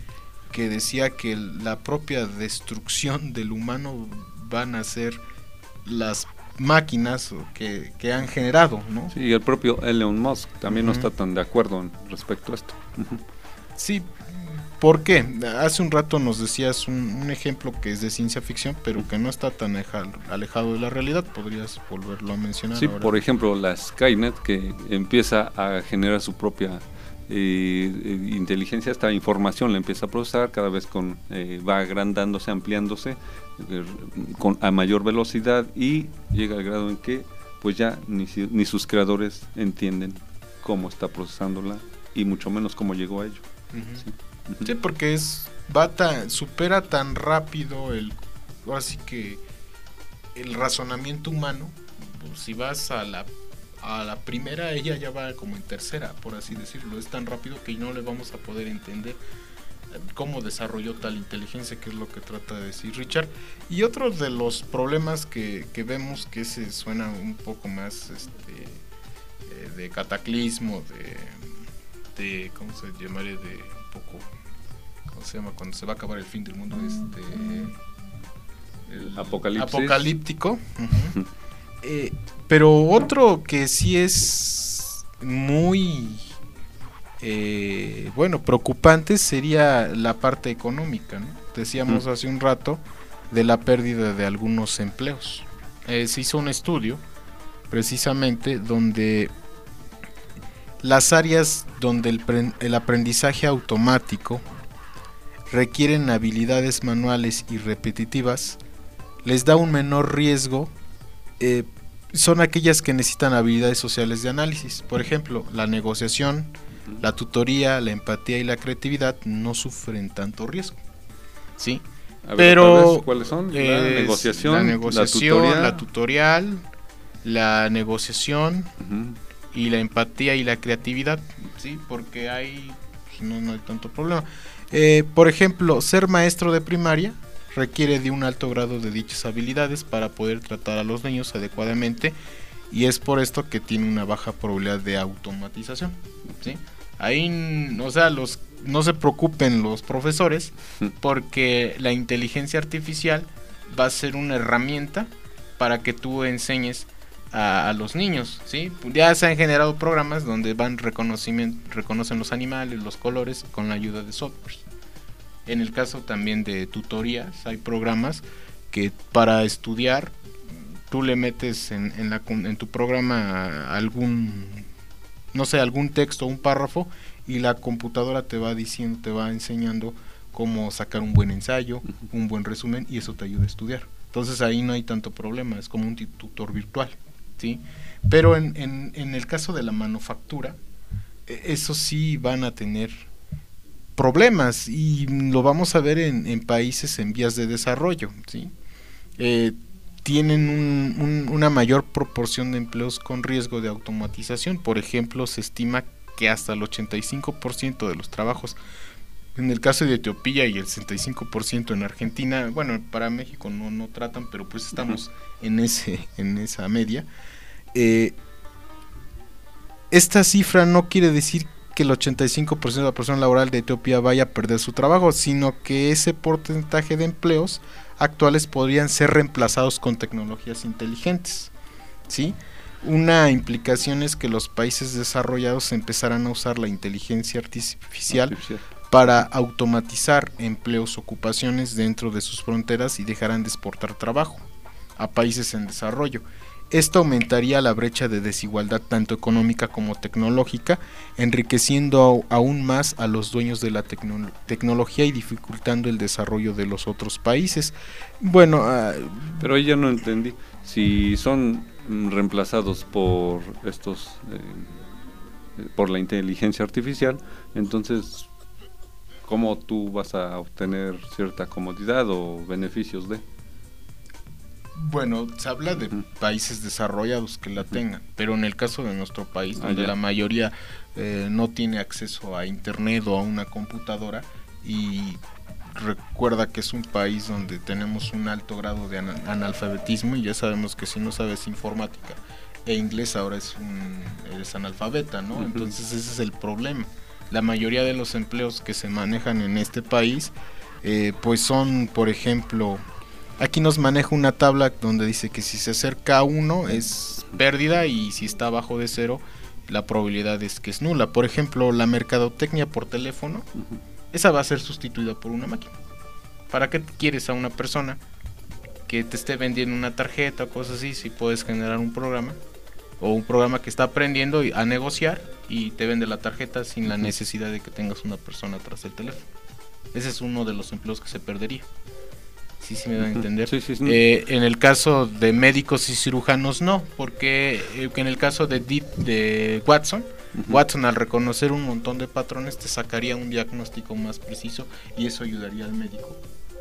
que decía que la propia destrucción del humano van a ser las máquinas que, que han generado, ¿no? Sí, y el propio Elon Musk también uh-huh. no está tan de acuerdo en respecto a esto. Uh-huh. Sí, ¿por qué? Hace un rato nos decías un, un ejemplo que es de ciencia ficción, pero que no está tan alejado, alejado de la realidad. ¿Podrías volverlo a mencionar? Sí, ahora? Por ejemplo, la Skynet, que empieza a generar su propia eh, inteligencia, esta información la empieza a procesar, cada vez con eh, va agrandándose, ampliándose eh, con, a mayor velocidad, y llega al grado en que pues ya ni, ni sus creadores entienden cómo está procesándola, y mucho menos cómo llegó a ello. Uh-huh. Sí. Uh-huh. Sí, porque es va tan, supera tan rápido el, ahora sí que el razonamiento humano. Pues si vas a la a la primera, ella ya va como en tercera, por así decirlo. Es tan rápido que no le vamos a poder entender cómo desarrolló tal inteligencia, que es lo que trata de decir Richard. Y otro de los problemas que, que vemos, que se suena un poco más este eh, de cataclismo, de, de ¿cómo se llamaría? De un poco, ¿cómo se llama? Cuando se va a acabar el fin del mundo, este el apocalipsis. Apocalíptico. Uh-huh. eh, pero otro que sí es muy eh, bueno, preocupante sería la parte económica, ¿no? Decíamos uh-huh. hace un rato de la pérdida de algunos empleos. Eh, se hizo un estudio precisamente donde las áreas donde el, pre- el aprendizaje automático requieren habilidades manuales y repetitivas, les da un menor riesgo, eh, son aquellas que necesitan habilidades sociales de análisis. Por ejemplo, la negociación, la tutoría, la empatía y la creatividad no sufren tanto riesgo, ¿sí? A ver, pero ¿cuáles son? La eh, negociación, la negociación, la tutoría, la tutorial, la negociación uh-huh. y la empatía y la creatividad, sí, porque hay pues, no, no hay tanto problema. Eh, por ejemplo, ser maestro de primaria requiere de un alto grado de dichas habilidades para poder tratar a los niños adecuadamente, y es por esto que tiene una baja probabilidad de automatización, ¿sí? Ahí, o sea, los no se preocupen los profesores, porque la inteligencia artificial va a ser una herramienta para que tú enseñes a, a los niños, ¿sí? Ya se han generado programas donde van reconocimiento, reconocen los animales, los colores, con la ayuda de software. En el caso también de tutorías, hay programas que para estudiar tú le metes en, en, la, en tu programa algún, no sé, algún texto, un párrafo, y la computadora te va diciendo, te va enseñando cómo sacar un buen ensayo, un buen resumen, y eso te ayuda a estudiar. Entonces ahí no hay tanto problema, es como un tutor virtual, ¿sí? Pero en, en, en el caso de la manufactura, eso sí van a tener problemas, y lo vamos a ver en, en países en vías de desarrollo, ¿sí? Eh, tienen un, un, una mayor proporción de empleos con riesgo de automatización. Por ejemplo, se estima que hasta el ochenta y cinco por ciento de los trabajos, en el caso de Etiopía, y el sesenta y cinco por ciento en Argentina, bueno, para México no, no tratan, pero pues estamos uh-huh. en ese en esa media. Eh, esta cifra no quiere decir que el ochenta y cinco por ciento de la población laboral de Etiopía vaya a perder su trabajo, sino que ese porcentaje de empleos actuales podrían ser reemplazados con tecnologías inteligentes, ¿sí? Una implicación es que los países desarrollados empezarán a usar la inteligencia artificial, artificial para automatizar empleos, ocupaciones dentro de sus fronteras, y dejarán de exportar trabajo a países en desarrollo. Esto aumentaría la brecha de desigualdad tanto económica como tecnológica, enriqueciendo aún más a los dueños de la tecno- tecnología y dificultando el desarrollo de los otros países. Bueno, uh, pero ahí ya no entendí. Si son reemplazados por estos, eh, por la inteligencia artificial, entonces, ¿cómo tú vas a obtener cierta comodidad o beneficios de? Bueno, se habla de uh-huh. países desarrollados que la tengan, pero en el caso de nuestro país, donde ah, la mayoría eh, no tiene acceso a internet o a una computadora, y recuerda que es un país donde tenemos un alto grado de an- analfabetismo, y ya sabemos que si no sabes informática e inglés ahora es un, eres analfabeta, ¿no? Uh-huh. Entonces ese es el problema. la mayoría de los empleos que se manejan en este país, eh, pues son, por ejemplo, aquí nos maneja una tabla donde dice que si se acerca a uno es pérdida y si está abajo de cero, la probabilidad es que es nula. Por ejemplo, la mercadotecnia por teléfono, uh-huh. esa va a ser sustituida por una máquina. ¿Para qué quieres a una persona que te esté vendiendo una tarjeta o cosas así si puedes generar un programa o un programa que está aprendiendo a negociar y te vende la tarjeta sin la necesidad de que tengas una persona atrás del teléfono? Ese es uno de los empleos que se perdería. Sí, sí me da a entender. Sí, sí, sí. Eh, en el caso de médicos y cirujanos no, porque eh, en el caso de, Deep, de Watson, uh-huh. Watson al reconocer un montón de patrones te sacaría un diagnóstico más preciso y eso ayudaría al médico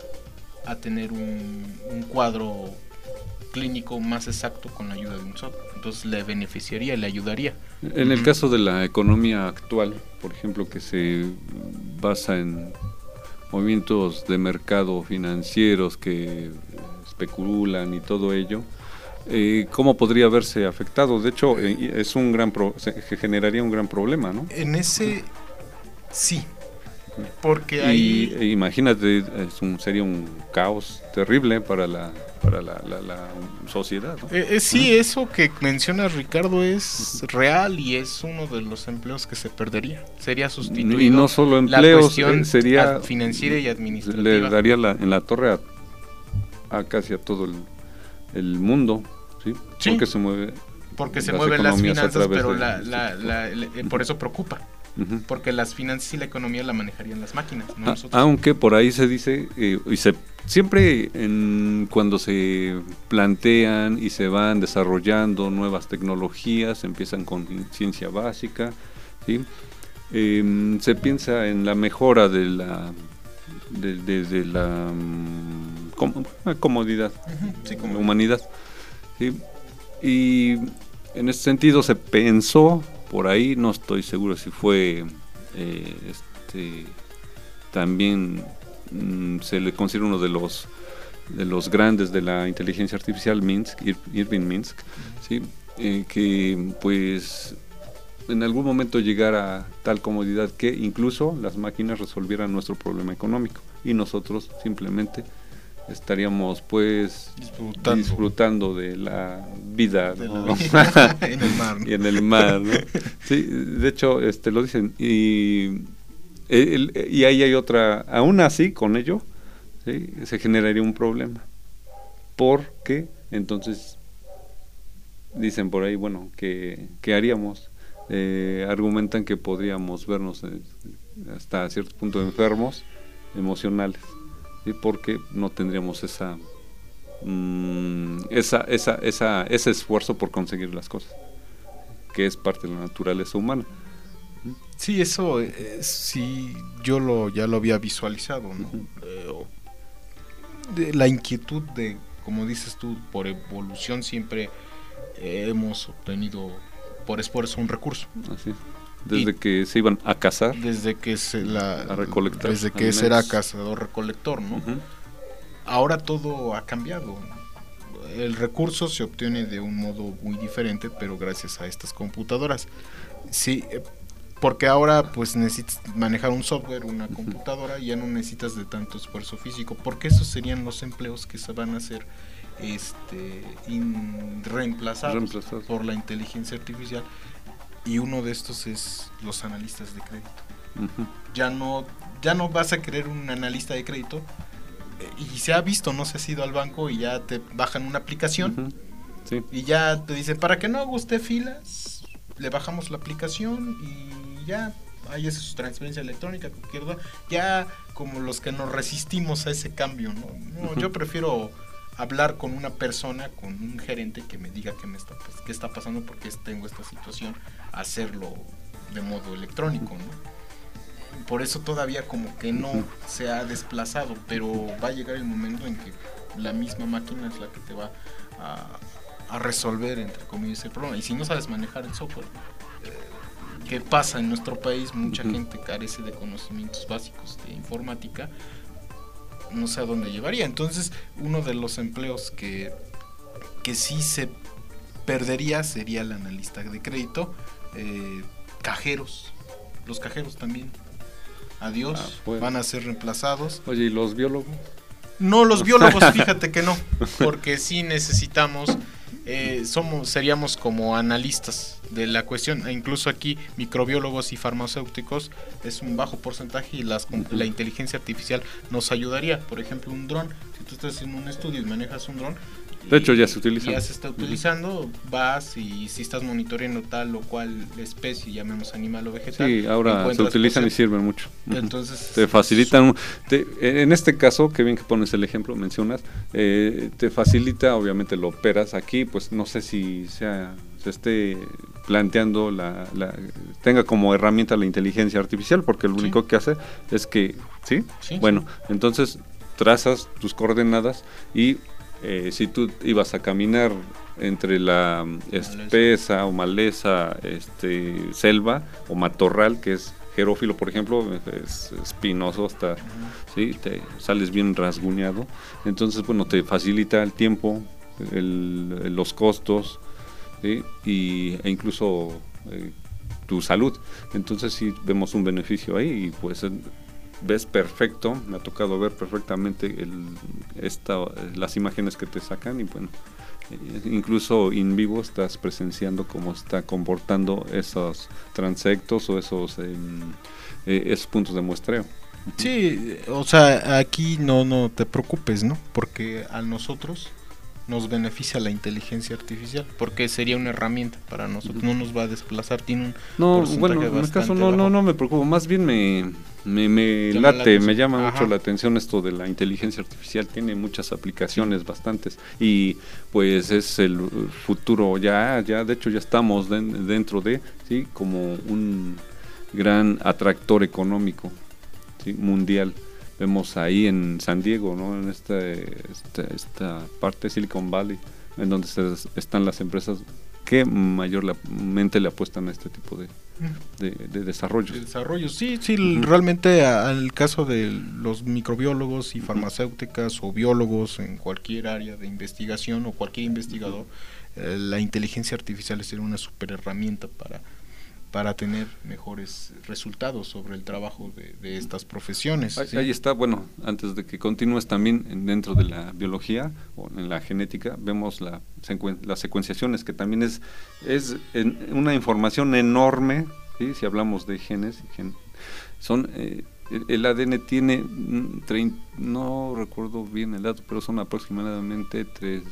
a tener un, un cuadro clínico más exacto con la ayuda de un software. Entonces le beneficiaría, le ayudaría. En el caso de la economía actual, por ejemplo, que se basa en movimientos de mercado financieros que especulan y todo ello, eh, ¿cómo podría verse afectado? De hecho, eh, es un gran pro- se generaría un gran problema, ¿no? En ese sí. Porque ahí y, imagínate, es un, sería un caos terrible para la para la, la, la sociedad, ¿no? Eh, eh, sí, ¿Mm? Eso que menciona Ricardo es real y es uno de los empleos que se perdería. Sería sustituido. Y no solo empleos, la cuestión eh, sería financiera y administrativa. Le daría la, en la torre a, a casi a todo el, el mundo, ¿sí? Sí. Porque se mueve. Porque se mueven las finanzas, pero la, la, la, la, la, por eso preocupa. Uh-huh. Porque las finanzas y la economía la manejarían las máquinas, no ah, nosotros. Aunque por ahí se dice, eh, y se, siempre en, cuando se plantean y se van desarrollando nuevas tecnologías, empiezan con ciencia básica, ¿sí? eh, se piensa en la mejora de la de, de, de la um, com, comodidad, uh-huh. sí, como la humanidad, ¿sí? Y en ese sentido se pensó por ahí, no estoy seguro si fue eh, este también mm, se le considera uno de los de los grandes de la inteligencia artificial, Minsk, Ir, Irving Minsk, ¿sí? eh, que pues en algún momento llegara a tal comodidad que incluso las máquinas resolvieran nuestro problema económico y nosotros simplemente estaríamos pues disfrutando, disfrutando de la vida, de ¿no? la vida en el mar, ¿no? Y en el mar, ¿no? Sí, de hecho este lo dicen y el, y ahí hay otra, aún así con ello, ¿sí? Se generaría un problema porque entonces dicen por ahí, bueno, que ¿qué haríamos? Eh, argumentan que podríamos vernos eh, hasta cierto punto enfermos emocionales, ¿sí? Porque no tendríamos esa, mmm, esa, esa, esa, ese esfuerzo por conseguir las cosas, que es parte de la naturaleza humana. Sí, eso eh, sí, yo lo ya lo había visualizado, ¿no? Uh-huh. Eh, de la inquietud de, como dices tú, por evolución siempre eh, hemos obtenido por esfuerzo un recurso. Así. Desde y que se iban a cazar, desde que se la a recolectar, desde que ese era cazador recolector, ¿no? Uh-huh. Ahora todo ha cambiado. El recurso se obtiene de un modo muy diferente, pero gracias a estas computadoras. Sí, porque ahora pues necesitas manejar un software, una uh-huh. computadora, y ya no necesitas de tanto esfuerzo físico, porque esos serían los empleos que se van a hacer este in, reemplazados, reemplazados por la inteligencia artificial. Y uno de estos es los analistas de crédito. Uh-huh. Ya no ya no vas a querer un analista de crédito, eh, y se ha visto, no se ha ido al banco y ya te bajan una aplicación, uh-huh. sí. Y ya te dicen, para que no haga usted filas, le bajamos la aplicación y ya ahí es su transferencia electrónica, cualquier cosa. Ya como los que nos resistimos a ese cambio, ¿no? No, uh-huh. Yo prefiero hablar con una persona, con un gerente que me diga qué me está, pues, qué está pasando, porque tengo esta situación, hacerlo de modo electrónico, ¿no? Por eso todavía como que no se ha desplazado, pero va a llegar el momento en que la misma máquina es la que te va a, a resolver, entre comillas, el problema. Y si no sabes manejar el software, eh, ¿qué pasa en nuestro país? Mucha uh-huh. gente carece de conocimientos básicos de informática, no sé a dónde llevaría. Entonces uno de los empleos que, que sí se perdería sería el analista de crédito, eh, cajeros, los cajeros también. Adiós, ah, bueno. van a ser reemplazados. Oye, ¿y los biólogos? No, los biólogos, fíjate que no, porque sí necesitamos, eh, somos, seríamos como analistas de la cuestión, e incluso aquí microbiólogos y farmacéuticos es un bajo porcentaje y las, uh-huh. la inteligencia artificial nos ayudaría. Por ejemplo, un dron, si tú estás en un estudio y manejas un dron, de hecho ya se utiliza. Ya se está utilizando, uh-huh. vas y si estás monitoreando tal o cual especie, llamemos animal o vegetal. Sí, ahora se utilizan y sirven mucho. Entonces te facilitan, te, en este caso, qué bien que pones el ejemplo, mencionas, eh, te facilita, obviamente lo operas aquí, pues no sé si sea se esté planteando la, la tenga como herramienta la inteligencia artificial, porque lo sí. único que hace es que, ¿sí? sí bueno, sí. entonces trazas tus coordenadas y Eh, si tú ibas a caminar entre la espesa o maleza, este, selva o matorral, que es xerófilo, por ejemplo, es espinoso hasta, uh-huh. ¿sí? Te sales bien rasguñado, entonces, bueno, te facilita el tiempo, el, los costos, ¿sí? y, e incluso eh, tu salud, entonces sí vemos un beneficio ahí y pues ves perfecto, me ha tocado ver perfectamente el, esta, las imágenes que te sacan y bueno, incluso in vivo estás presenciando cómo está comportando esos transectos o esos, eh, eh, esos puntos de muestreo. Sí, o sea, aquí no, no te preocupes, ¿no? Porque a nosotros nos beneficia la inteligencia artificial, porque sería una herramienta para nosotros, no nos va a desplazar, tiene un no, bueno, en mi caso no, no, no me preocupo, más bien me, me, me late, me llama Ajá. mucho la atención esto de la inteligencia artificial, tiene muchas aplicaciones, bastantes, y pues es el futuro, ya, ya de hecho ya estamos de, dentro de, sí, como un gran atractor económico, ¿sí? mundial. Vemos ahí en San Diego, ¿no? En esta, esta, esta parte de Silicon Valley, en donde se, están las empresas que mayormente le apuestan a este tipo de, de, de desarrollos. De desarrollos, sí, sí, uh-huh. realmente al caso de los microbiólogos y farmacéuticas uh-huh. o biólogos en cualquier área de investigación o cualquier investigador, uh-huh. eh, la inteligencia artificial sería una super herramienta para para tener mejores resultados sobre el trabajo de, de estas profesiones. Ahí, ¿sí? ahí está, bueno, antes de que continúes también en, dentro de la biología o en la genética, vemos la, las secuenciaciones, que también es, es en, una información enorme, ¿sí? Si hablamos de genes, gen, son eh, el A D N tiene, trein, no recuerdo bien el dato, pero son aproximadamente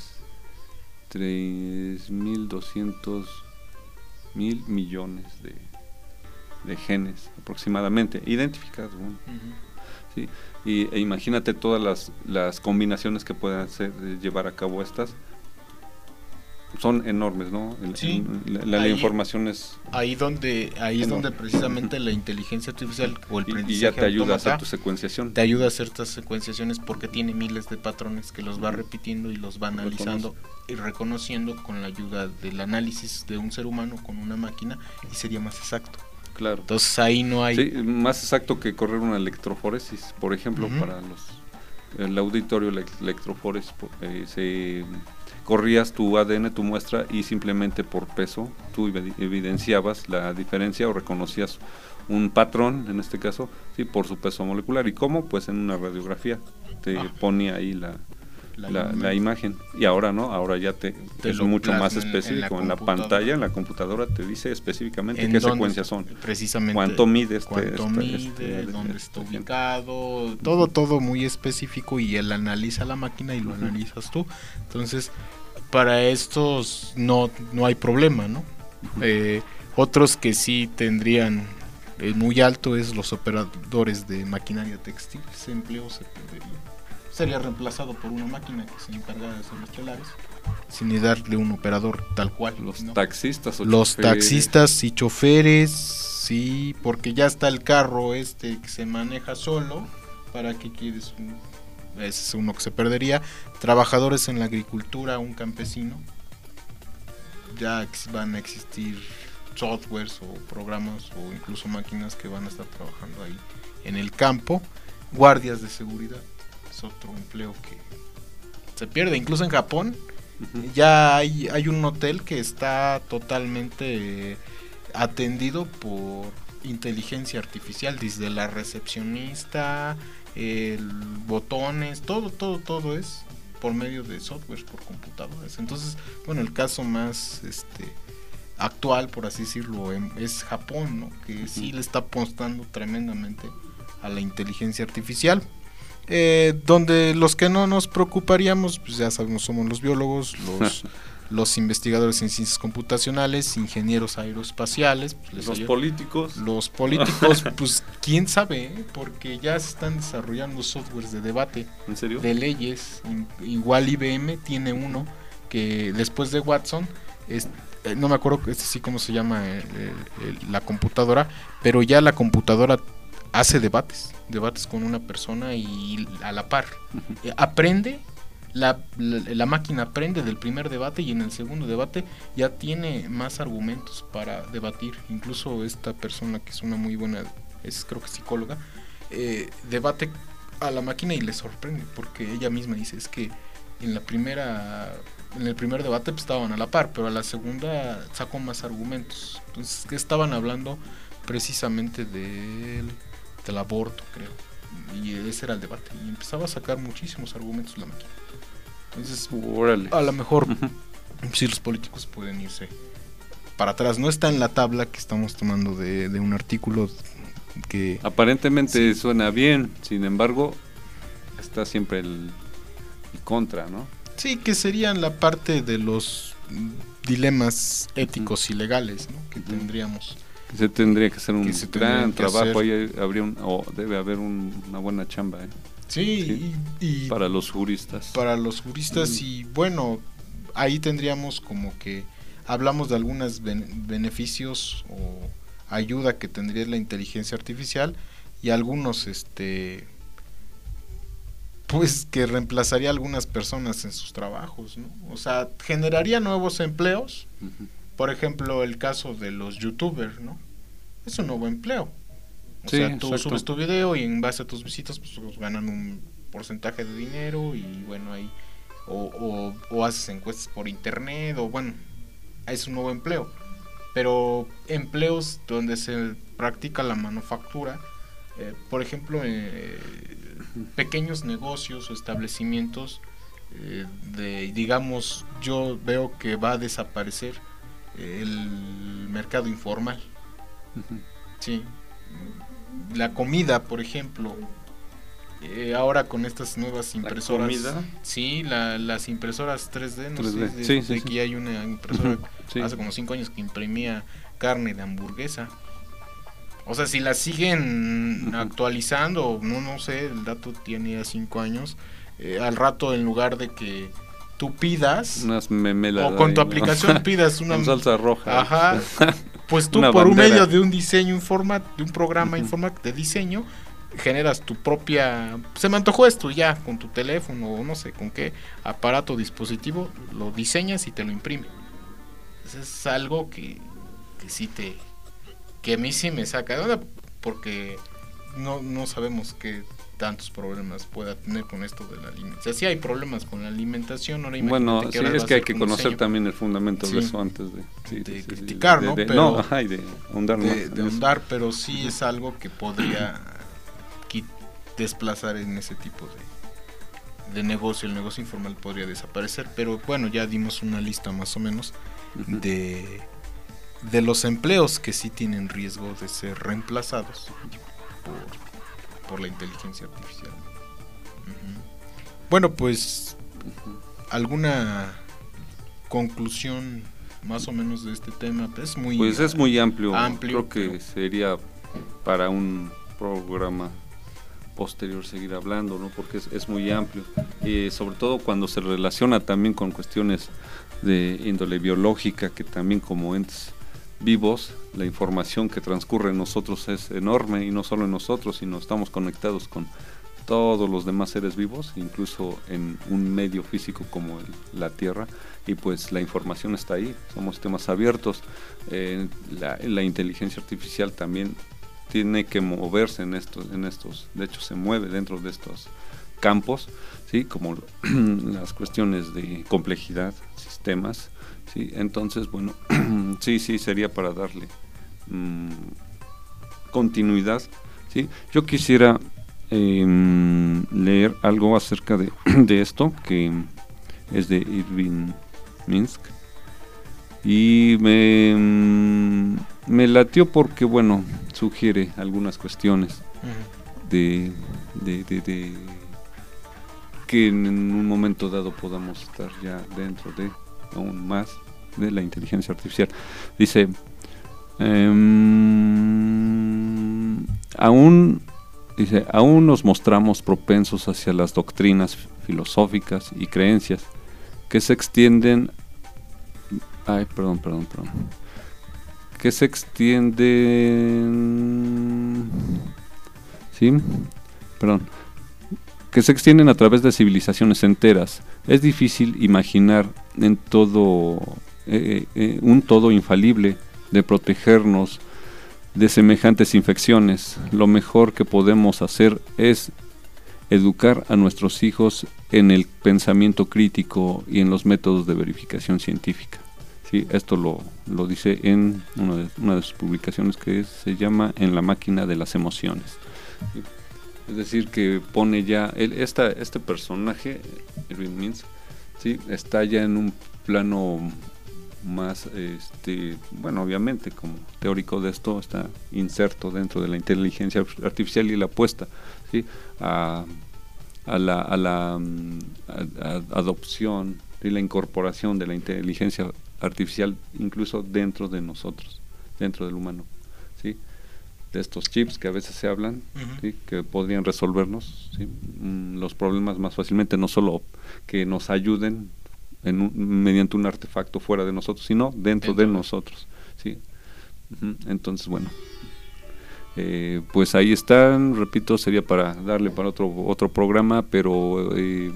tres mil doscientos mil millones de, de genes aproximadamente identificados, ¿no? uh-huh. ¿sí? y, e imagínate todas las, las combinaciones que pueden hacer, llevar a cabo estas, son enormes, ¿no? El, sí, el, la, la, ahí, la información es ahí donde ahí es donde precisamente la inteligencia artificial o el aprendizaje y ya te ayuda a hacer tu secuenciación, te ayuda a hacer estas secuenciaciones porque tiene miles de patrones que los va repitiendo y los va analizando y reconociendo con la ayuda del análisis de un ser humano con una máquina y sería más exacto. Claro. Entonces ahí no hay sí, más exacto que correr una electroforesis, por ejemplo, uh-huh. para los el auditorio la electroforesis eh, se corrías tu A D N, tu muestra y simplemente por peso tú evidenciabas la diferencia o reconocías un patrón, en este caso, sí, por su peso molecular. ¿Y cómo? Pues en una radiografía te ah. ponía ahí la La, la, la imagen, y ahora no, ahora ya te, te es mucho más específico, en la, en la pantalla, en la computadora te dice específicamente qué secuencias son, precisamente cuánto mide, este, cuánto este, mide este, dónde este, está ubicado, este, todo, todo muy específico y él analiza la máquina y lo uh-huh. analizas tú, entonces para estos no, no hay problema, ¿no? Uh-huh. Eh, otros que sí tendrían eh, muy alto es los operadores de maquinaria textil, ese empleo se perdería. Sería reemplazado por una máquina que se encarga de hacer los telares sin darle un operador tal cual. Los ¿no? taxistas o los choferes. taxistas y choferes, sí, porque ya está el carro este que se maneja solo. ¿Para qué quieres? Un, ese es uno que se perdería. Trabajadores en la agricultura, un campesino, ya van a existir softwares o programas o incluso máquinas que van a estar trabajando ahí en el campo. Guardias de seguridad, otro empleo que se pierde, incluso en Japón uh-huh. ya hay, hay un hotel que está totalmente eh, atendido por inteligencia artificial, desde la recepcionista, el botones, todo, todo, todo es por medio de software, por computadoras. Entonces, bueno, el caso más este actual, por así decirlo, es Japón, ¿no? Que uh-huh. sí le está apostando tremendamente a la inteligencia artificial. Eh, donde los que no nos preocuparíamos, pues ya sabemos, somos los biólogos, los los investigadores en ciencias computacionales, ingenieros aeroespaciales, pues les los ayuda. políticos. Los políticos, pues quién sabe, ¿eh? Porque ya se están desarrollando softwares de debate. ¿En serio? De leyes. Igual I B M tiene uno que después de Watson, es, eh, no me acuerdo este sí cómo se llama el, el, el, la computadora, pero ya la computadora hace debates, debates con una persona y a la par. Uh-huh. Aprende. La, la, la máquina aprende del primer debate y en el segundo debate ya tiene más argumentos para debatir. Incluso esta persona, que es una muy buena, es creo que psicóloga, eh, debate a la máquina y le sorprende porque ella misma dice, es que en la primera en el primer debate pues, estaban a la par, pero a la segunda sacó más argumentos. Entonces, que estaban hablando precisamente del, del aborto, creo, y ese era el debate y empezaba a sacar muchísimos argumentos la máquina. Entonces, órale, a lo mejor uh-huh. sí los políticos pueden irse para atrás. No está en la tabla que estamos tomando de, de un artículo que aparentemente sí. suena bien, sin embargo está siempre el, el contra, ¿no? Sí, que serían la parte de los dilemas éticos uh-huh. y legales, ¿no? Que uh-huh. tendríamos. Se tendría que hacer un gran trabajo, hacer. ahí habría un, o debe haber un, una buena chamba, ¿eh? Sí, sí. Y, y para los juristas. Para los juristas mm. y bueno, ahí tendríamos como que hablamos de algunos ben- beneficios o ayuda que tendría la inteligencia artificial y algunos este pues que reemplazaría a algunas personas en sus trabajos, ¿no? O sea, generaría nuevos empleos. Uh-huh. Por ejemplo, el caso de los youtubers, ¿no? Es un nuevo empleo. O sí, sea, tú exacto. subes tu video y en base a tus visitas pues, pues ganan un porcentaje de dinero y bueno, ahí o, o, o haces encuestas por internet o bueno, es un nuevo empleo. Pero empleos donde se practica la manufactura, eh, por ejemplo, eh, pequeños negocios o establecimientos, eh, de digamos, yo veo que va a desaparecer el mercado informal. Uh-huh. Sí. La comida, por ejemplo, eh, ahora con estas nuevas impresoras, ¿La comida? Sí, la, las impresoras tres D, no tres D. sé, de, sí, de sí, que sí. hay una impresora uh-huh. sí. hace como cinco años que imprimía carne de hamburguesa. O sea, si la siguen uh-huh. actualizando, no no sé, el dato tiene ya cinco años, eh, al rato en lugar de que tú pidas unas memeladas o con tu ahí, aplicación ¿no? pidas una con salsa roja. Ajá. Pues tú Una por bandera. un medio de un diseño informa, de un programa Uh-huh. informático de diseño, generas tu propia, se me antojó esto ya, con tu teléfono o no sé con qué aparato, dispositivo, lo diseñas y te lo imprime. Eso es algo que, que sí te, que a mí sí me saca de onda, porque no, no sabemos qué tantos problemas pueda tener con esto de la alimentación. O sea, sí hay problemas con la alimentación. Ahora bueno, sí, es que hay que conocer diseño. También el fundamento sí. de eso antes de, sí, de sí, criticar, de, ¿no? De, de, pero no, ajá, y de ahondar de, más. De ahondar, pero sí es algo que podría qui- desplazar en ese tipo de, de negocio. El negocio informal podría desaparecer, pero bueno, ya dimos una lista más o menos uh-huh. de, de los empleos que sí tienen riesgo de ser reemplazados por, por la inteligencia artificial. Bueno, pues alguna conclusión más o menos de este tema. Es muy pues es muy amplio, amplio creo que pero... sería para un programa posterior seguir hablando, ¿no? Porque es, es muy amplio y sobre todo cuando se relaciona también con cuestiones de índole biológica, que también como entes vivos la información que transcurre en nosotros es enorme, y no solo en nosotros, sino estamos conectados con todos los demás seres vivos, incluso en un medio físico como el, la Tierra, y pues la información está ahí, somos sistemas abiertos. Eh, la, la inteligencia artificial también tiene que moverse en estos, en estos, de hecho se mueve dentro de estos campos, sí, como las cuestiones de complejidad, sistemas, sí, entonces bueno, sí, sí, sería para darle mmm, continuidad, ¿sí? Yo quisiera eh, leer algo acerca de, de esto, que es de Irving Minsk, y me, me latió porque, bueno, sugiere algunas cuestiones uh-huh. de, de, de, de que en un momento dado podamos estar ya dentro de aún más de la inteligencia artificial. Dice, eh, aún dice, aún nos mostramos propensos hacia las doctrinas filosóficas y creencias que se extienden ay, perdón, perdón, perdón que se extienden sí, perdón que se extienden a través de civilizaciones enteras. Es difícil imaginar en todo eh, eh, un todo infalible de protegernos de semejantes infecciones. Lo mejor que podemos hacer es educar a nuestros hijos en el pensamiento crítico y en los métodos de verificación científica. Sí, esto lo, lo dice en una de, una de sus publicaciones, que es, se llama En la máquina de las emociones. Sí. Es decir, que pone ya el, esta, este personaje, Irving Minsk, sí, está ya en un plano más, este, bueno, obviamente como teórico de esto, está inserto dentro de la inteligencia artificial y la apuesta, ¿sí? a, a la, a la a, a adopción y la incorporación de la inteligencia artificial incluso dentro de nosotros, dentro del humano, ¿sí? De estos chips que a veces se hablan, uh-huh. ¿sí? Que podrían resolvernos, ¿sí? mm, los problemas más fácilmente, no solo que nos ayuden en un, mediante un artefacto fuera de nosotros, sino dentro, dentro. de nosotros, ¿sí? Uh-huh. Entonces, bueno, eh, pues ahí están, repito, sería para darle para otro otro programa, pero eh,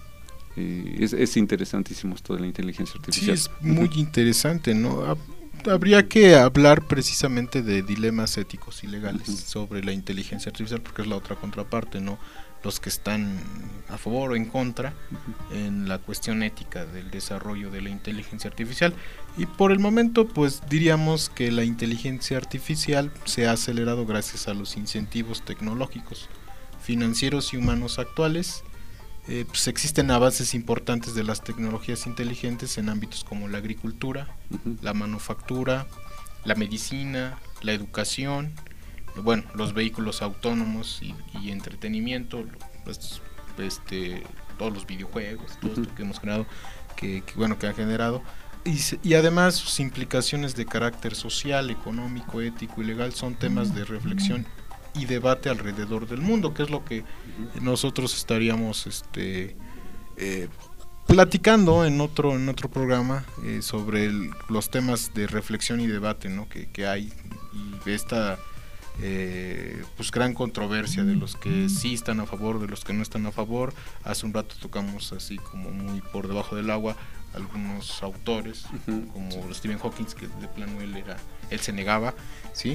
eh, es, es interesantísimo esto de la inteligencia artificial. Sí, es muy uh-huh. interesante, ¿no? Habría que hablar precisamente de dilemas éticos y legales uh-huh. sobre la inteligencia artificial, porque es la otra contraparte, ¿no? Los que están a favor o en contra uh-huh. en la cuestión ética del desarrollo de la inteligencia artificial. Y por el momento, pues diríamos que la inteligencia artificial se ha acelerado gracias a los incentivos tecnológicos, financieros y humanos actuales. Eh, pues existen avances importantes de las tecnologías inteligentes en ámbitos como la agricultura, uh-huh. la manufactura, la medicina, la educación, bueno, los vehículos autónomos y, y entretenimiento, pues, este, todos los videojuegos, todo uh-huh. esto que hemos generado, que, que bueno, que han generado, y, y además sus implicaciones de carácter social, económico, ético y legal son temas de reflexión y debate alrededor del mundo, que es lo que uh-huh. nosotros estaríamos este eh, platicando en otro en otro programa eh, sobre el, los temas de reflexión y debate, ¿no? que, que hay, y esta eh, pues gran controversia de los que sí están a favor, de los que no están a favor. Hace un rato tocamos así como muy por debajo del agua algunos autores, uh-huh. como sí. Stephen Hawking, que de plano él era él se negaba, ¿sí?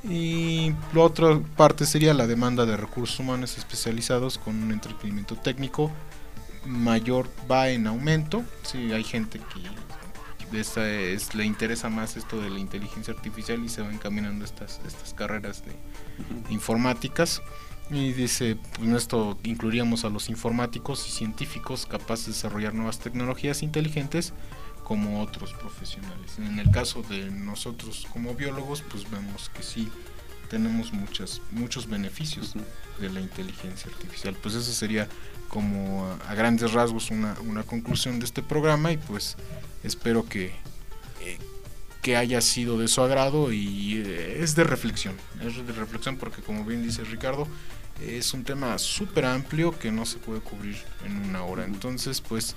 Y la otra parte sería la demanda de recursos humanos especializados con un entretenimiento técnico mayor, va en aumento, sí, hay gente que esta es, le interesa más esto de la inteligencia artificial y se van encaminando estas, estas carreras de uh-huh. informáticas, y dice, pues esto incluiríamos a los informáticos y científicos capaces de desarrollar nuevas tecnologías inteligentes como otros profesionales. En el caso de nosotros como biólogos, pues vemos que sí tenemos muchas, muchos beneficios uh-huh. de la inteligencia artificial. Pues eso sería como a, a grandes rasgos una, una conclusión de este programa, y pues espero que, eh, que haya sido de su agrado, y eh, es de reflexión, es de reflexión porque, como bien dice Ricardo, es un tema súper amplio que no se puede cubrir en una hora. Entonces, pues,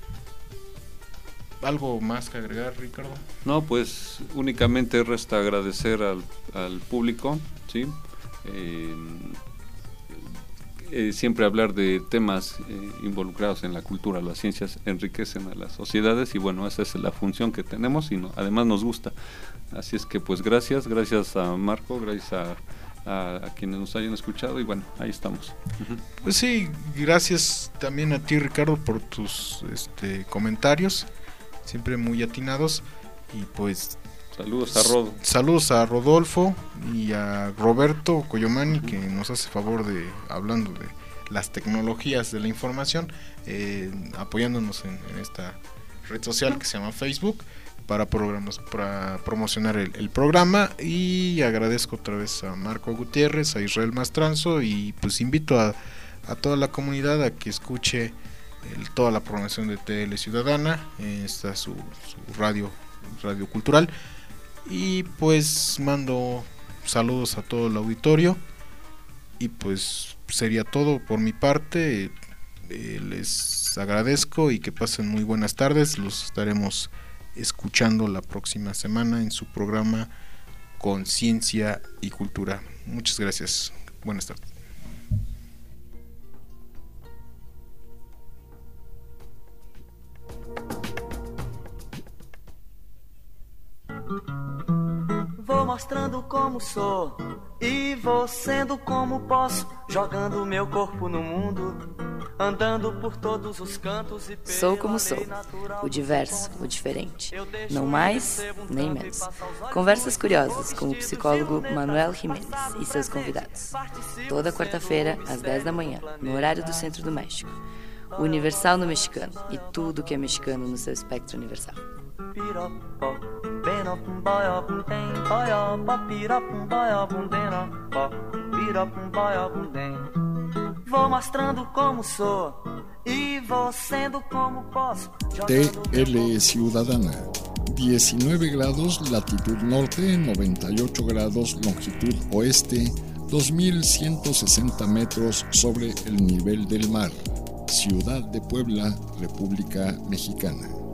¿algo más que agregar, Ricardo? No, pues únicamente resta agradecer al, al público, ¿sí? Eh, eh, siempre hablar de temas eh, involucrados en la cultura, las ciencias enriquecen a las sociedades, y bueno, esa es la función que tenemos, y no, además nos gusta. Así es que pues gracias, gracias a Marco, gracias a, a, a quienes nos hayan escuchado, y bueno, ahí estamos. Uh-huh. Pues sí, gracias también a ti, Ricardo, por tus este, comentarios, siempre muy atinados, y pues Saludos a Rodo. Saludos a Rodolfo y a Roberto Coyomani, que nos hace favor de, hablando de las tecnologías de la información, eh, apoyándonos en, en esta red social que se llama Facebook para programas, para promocionar el, el programa. Y agradezco otra vez a Marco Gutiérrez, a Israel Mastranzo, y pues invito a, a toda la comunidad a que escuche el, toda la programación de T L Ciudadana. Eh, está su, su radio, radio cultural. Y pues mando saludos a todo el auditorio. Y pues sería todo por mi parte. Eh, les agradezco y que pasen muy buenas tardes. Los estaremos escuchando la próxima semana en su programa Conciencia y Cultura. Muchas gracias. Buenas tardes. Vou mostrando como sou e vou sendo como posso, jogando meu corpo no mundo, andando por todos os cantos e Sou como sou, o diverso, o diferente, não mais nem menos. Conversas curiosas com o psicólogo Manuel Jiménez e seus convidados. Toda quarta-feira, às dez da manhã, no horário do Centro do México. Universal no mexicano e tudo que é mexicano no seu espectro universal. Vou mostrando como sou e vou sendo como posso. T L Ciudadana, diecinueve grados latitud norte, noventa y ocho grados longitud oeste, dos mil ciento sesenta metros sobre el nivel del mar. Ciudad de Puebla, República Mexicana.